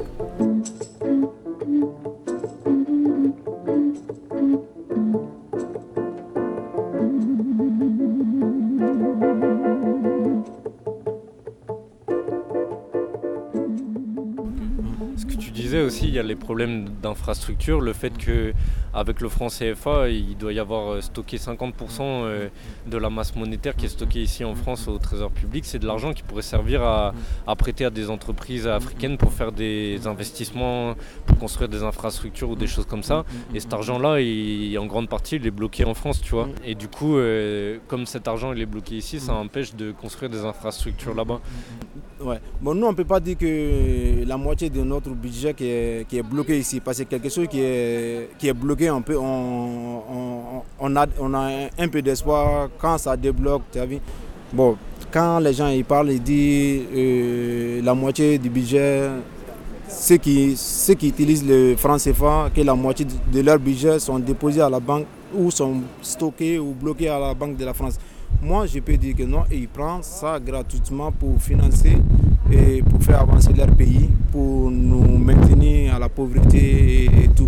Aussi, il y a les problèmes d'infrastructure, le fait qu'avec le franc C F A, il doit y avoir stocké cinquante pour cent de la masse monétaire qui est stockée ici en France au Trésor public. C'est de l'argent qui pourrait servir à, à prêter à des entreprises africaines pour faire des investissements, pour construire des infrastructures ou des choses comme ça. Et cet argent-là, il, en grande partie, il est bloqué en France, tu vois. Et du coup, euh, comme cet argent il est bloqué ici, ça empêche de construire des infrastructures là-bas. Ouais. Bon, nous, on ne peut pas dire que la moitié de notre budget qui est, qui est bloqué ici, parce que quelque chose qui est, qui est bloqué, on, peut, on, on, on, a, on a un peu d'espoir quand ça débloque. Tu as vu? Bon, quand les gens ils parlent, ils disent euh, la moitié du budget, ceux qui, ceux qui utilisent le franc C F A, que la moitié de leur budget sont déposés à la banque ou sont stockés ou bloqués à la Banque de la France. Moi, je peux dire que non, et ils prennent ça gratuitement pour financer et pour faire avancer leur pays, pour nous maintenir à la pauvreté et, et tout.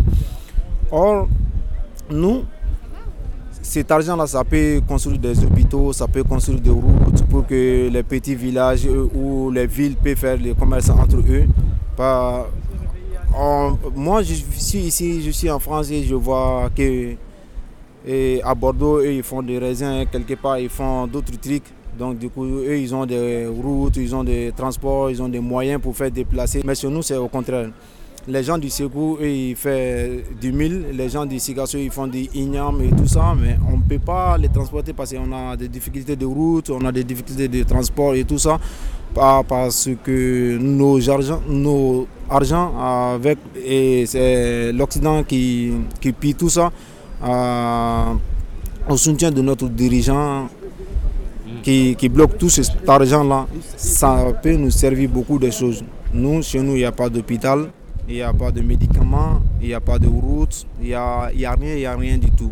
Or, nous, cet argent-là, ça peut construire des hôpitaux, ça peut construire des routes pour que les petits villages ou les villes puissent faire le commerce entre eux. Pas, on, moi, je suis ici, je suis en France et je vois que et à Bordeaux, eux, ils font des raisins, quelque part, ils font d'autres trucs. Donc, du coup, eux, ils ont des routes, ils ont des transports, ils ont des moyens pour faire déplacer. Mais chez nous, c'est au contraire. Les gens du Ségou, eux, ils font du mil. Les gens du Sigasso, ils font du igname et tout ça. Mais on ne peut pas les transporter parce qu'on a des difficultés de route, on a des difficultés de transport et tout ça. Pas parce que nos argent, nos argent avec, et c'est l'Occident qui, qui pille tout ça. Euh, au soutien de notre dirigeant qui, qui bloque tout cet argent-là, ça peut nous servir beaucoup de choses. Nous, chez nous, il n'y a pas d'hôpital, il n'y a pas de médicaments, il n'y a pas de route, il n'y a, il y a rien, il n'y a rien du tout.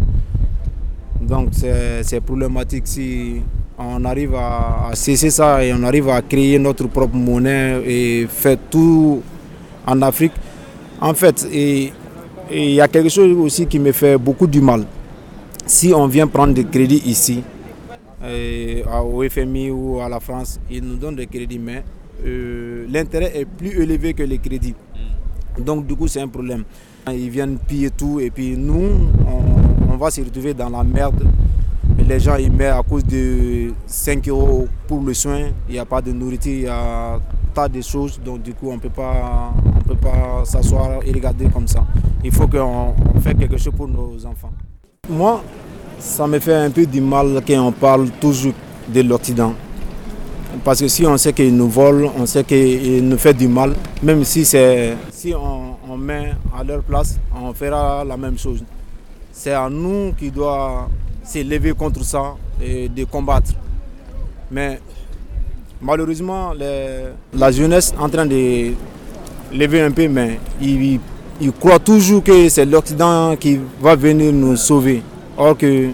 Donc c'est problématique si on arrive à, à cesser ça et on arrive à créer notre propre monnaie et faire tout en Afrique. En fait, et, Et il y a quelque chose aussi qui me fait beaucoup du mal. Si on vient prendre des crédits ici, euh, au F M I ou à la France, ils nous donnent des crédits, mais euh, l'intérêt est plus élevé que les crédits. Donc du coup, c'est un problème. Ils viennent piller tout et puis nous, on, on va se retrouver dans la merde. Et les gens, ils mettent à cause de cinq euros pour le soin, il n'y a pas de nourriture, il y a tas de choses. Donc du coup, on ne peut pas, on peut pas s'asseoir et regarder comme ça. Il faut qu'on fasse quelque chose pour nos enfants. Moi, ça me fait un peu du mal quand on parle toujours de l'Occident. Parce que si on sait qu'ils nous volent, on sait qu'ils nous font du mal, même si, si on, on met à leur place, on fera la même chose. C'est à nous qui doit s'élever contre ça et de combattre. Mais malheureusement, les, la jeunesse est en train de lever un peu, mais ils, ils croient toujours que c'est l'Occident qui va venir nous sauver. Or que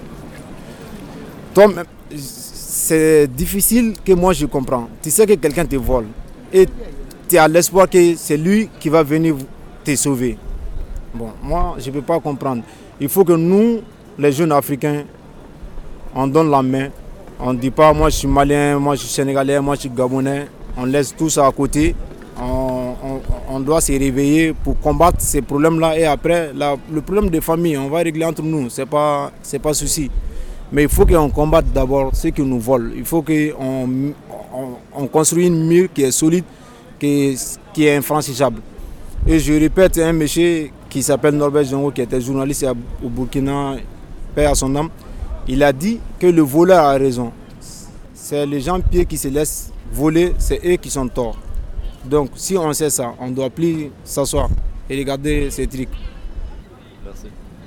toi, c'est difficile que moi je comprends. Tu sais que quelqu'un te vole et tu as l'espoir que c'est lui qui va venir te sauver. Bon, moi, je ne peux pas comprendre. Il faut que nous, les jeunes Africains, on donne la main. On ne dit pas, moi je suis malien, moi je suis sénégalais, moi je suis gabonais. On laisse tout ça à côté. On, on, on doit se réveiller pour combattre ces problèmes-là. Et après, la, le problème des familles, on va régler entre nous. Ce n'est pas, c'est pas souci. Mais il faut qu'on combatte d'abord ceux qui nous volent. Il faut qu'on on, on construise une mur qui est solide, qui est, qui est infranchissable. Et je répète, un monsieur qui s'appelle Norbert Zongo, qui était journaliste au Burkina, paix à son âme, il a dit que le voleur a raison. C'est les gens pieds qui se laissent voler, c'est eux qui sont torts. Donc si on sait ça, on ne doit plus s'asseoir et regarder ces trucs. Merci.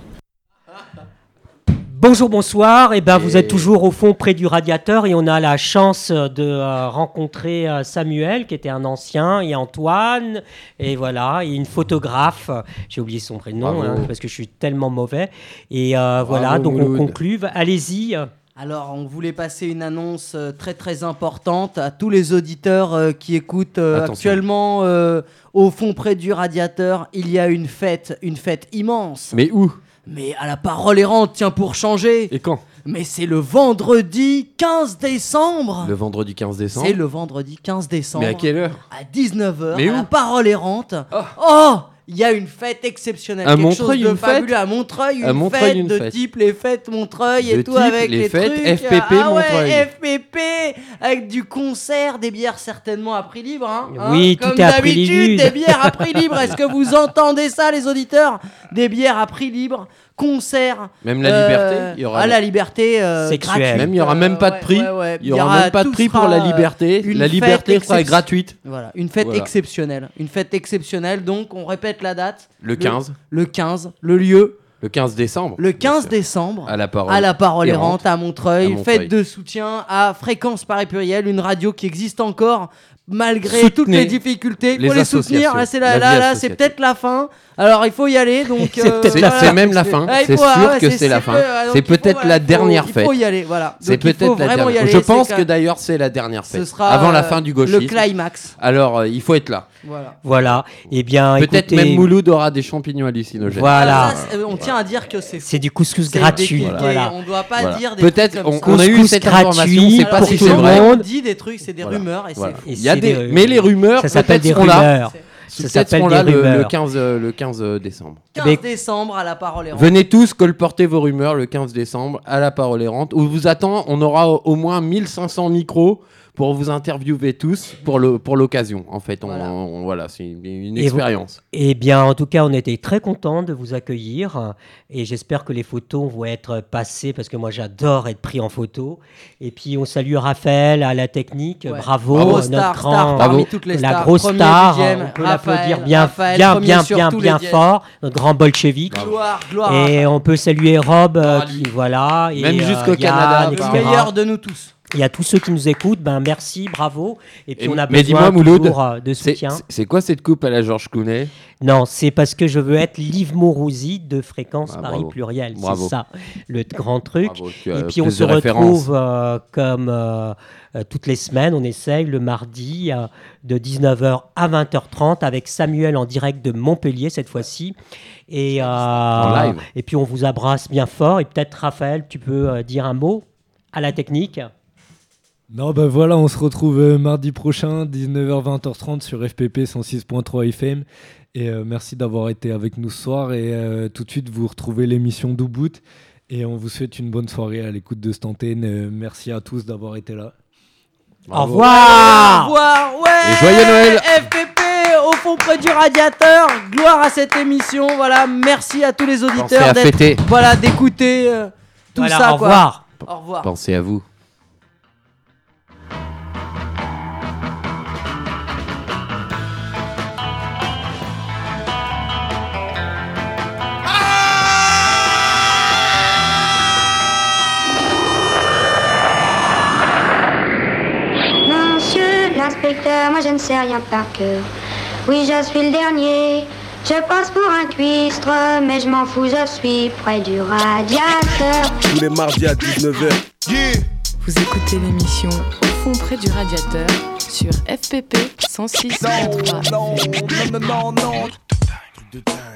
Bonjour, bonsoir. Eh ben, et... Vous êtes toujours au fond près du radiateur et on a la chance de euh, rencontrer euh, Samuel qui était un ancien et Antoine et voilà, et une photographe. J'ai oublié son prénom hein, parce que je suis tellement mauvais. Et euh, voilà, donc Mouloud. On conclut. Allez-y. Alors, on voulait passer une annonce euh, très très importante à tous les auditeurs euh, qui écoutent euh, actuellement euh, au fond près du radiateur. Il y a une fête, une fête immense. Mais où ? Mais à la parole errante, tiens, pour changer. Et quand ? Mais c'est le vendredi quinze décembre. Le vendredi quinze décembre. C'est le vendredi quinze décembre. Mais à quelle heure ? À dix-neuf heures. Mais à où ? la parole errante. Oh, oh il y a une fête exceptionnelle. À quelque Montreuil, chose de une fabuleux. fête À Montreuil, une à Montreuil, fête une de fête. type les fêtes Montreuil de et tout type, avec les, les fêtes trucs. F P P ah Montreuil. Ouais, F P P avec du concert, des bières certainement à prix libre. Hein, oui, hein, tout est à prix libre. Comme d'habitude, des bières à prix libre. Est-ce que vous entendez ça, les auditeurs ? Des bières à prix libre. Concert. Même la euh, liberté, il y aura à la liberté euh, sexuelle. Même il y aura même pas de prix. Ouais, ouais, ouais. Il y aura, même pas de prix pour la liberté. La liberté sera excep... gratuite. Voilà, une fête voilà. exceptionnelle. Une fête exceptionnelle. Donc on répète la date. Le quinze. Le, le quinze. Le lieu. Le quinze décembre. Le quinze décembre. À la parole. À la parole errante à Montreuil. à Montreuil. Fête de soutien à Fréquence Paris Pluriel, une radio qui existe encore malgré Soutenez toutes les difficultés. Il faut les, les soutenir. Là, c'est la, la là, là, c'est peut-être la fin. Alors il faut y aller. Donc c'est, euh, c'est, voilà. c'est même la fin. Ah, c'est faut, sûr ah, que c'est, c'est la fin. Peu, c'est peut-être faut, la faut, dernière il fête. Il faut y aller. Voilà. C'est donc, peut-être la dernière. Aller, Je pense que, que d'ailleurs c'est la dernière fête. Ce sera avant euh, la fin du gauchisme. Le climax. Alors euh, il faut être là. Voilà. Voilà. Eh bien, peut-être écoutez... même Mouloud aura des champignons hallucinogènes. Voilà. Ah, ça, on tient à dire que c'est. C'est du couscous gratuit. Voilà. On ne doit pas voilà. dire des peut-être trucs on, comme on a eu cette information. C'est pas si c'est vrai. On dit des trucs, c'est des rumeurs et c'est. Il y a des. Mais les rumeurs. Ça s'appelle des rumeurs. Ça s'appelle là des le, rumeurs. le, quinze, le quinze décembre. quinze décembre à la parole errante. Venez tous colporter vos rumeurs le quinze décembre à la parole errante. Où vous attend, on aura au moins mille cinq cents micros pour vous interviewer tous pour, le, pour l'occasion. En fait, on, voilà. On, on, voilà, c'est une, une expérience. Eh bien, en tout cas, on était très contents de vous accueillir et j'espère que les photos vont être passées parce que moi, j'adore être pris en photo. Et puis, on salue Raphaël à la technique. Ouais. Bravo, bravo notre star, grand, star, parmi toutes les la stars, grosse star. Dixième, on peut Raphaël, l'applaudir bien, Raphaël, bien, bien, bien, bien, bien fort. Notre grand bolchevique. Gloire, gloire. Et on peut saluer Rob, euh, qui voilà, même et, jusqu'au euh, Canada, le meilleur de nous tous. Et à tous ceux qui nous écoutent, ben merci, bravo. Et puis et on a mais besoin dis-moi, Mouloud, toujours de soutien. C'est, c'est quoi cette coupe à la Georges Clooney ? Non, c'est parce que je veux être Liv Mourouzi de Fréquence ah, Paris bravo. Pluriel. Bravo. C'est ça, le grand truc. Bravo, et puis on se retrouve euh, comme euh, euh, toutes les semaines, on essaye le mardi euh, de dix-neuf heures à vingt heures trente avec Samuel en direct de Montpellier cette fois-ci. Et, euh, en live. Et puis on vous abrace bien fort. Et peut-être Raphaël, tu peux euh, dire un mot à la technique ? Non, ben voilà, on se retrouve euh, mardi prochain, dix-neuf heures vingt heures trente sur F P P cent six point trois F M. Et euh, merci d'avoir été avec nous ce soir. Et euh, tout de suite, vous retrouvez l'émission d'Ubboot. Et on vous souhaite une bonne soirée à l'écoute de cette antenne. Euh, merci à tous d'avoir été là. Bravo. Au revoir. Au revoir, ouais. Et joyeux Noël. F P P au fond près du radiateur. Gloire à cette émission. Voilà, merci à tous les auditeurs d'être, fêter. Voilà, d'écouter euh, tout voilà, ça. Au quoi. revoir. Au revoir. Pensez à vous. Moi je ne sais rien par cœur. Oui, je suis le dernier. Je passe pour un cuistre, mais je m'en fous, je suis près du radiateur. Tous les mardis à dix-neuf heures. Yeah. Vous écoutez l'émission Au fond près du radiateur sur F P P cent six point trois. Non, non, non, non, non, non.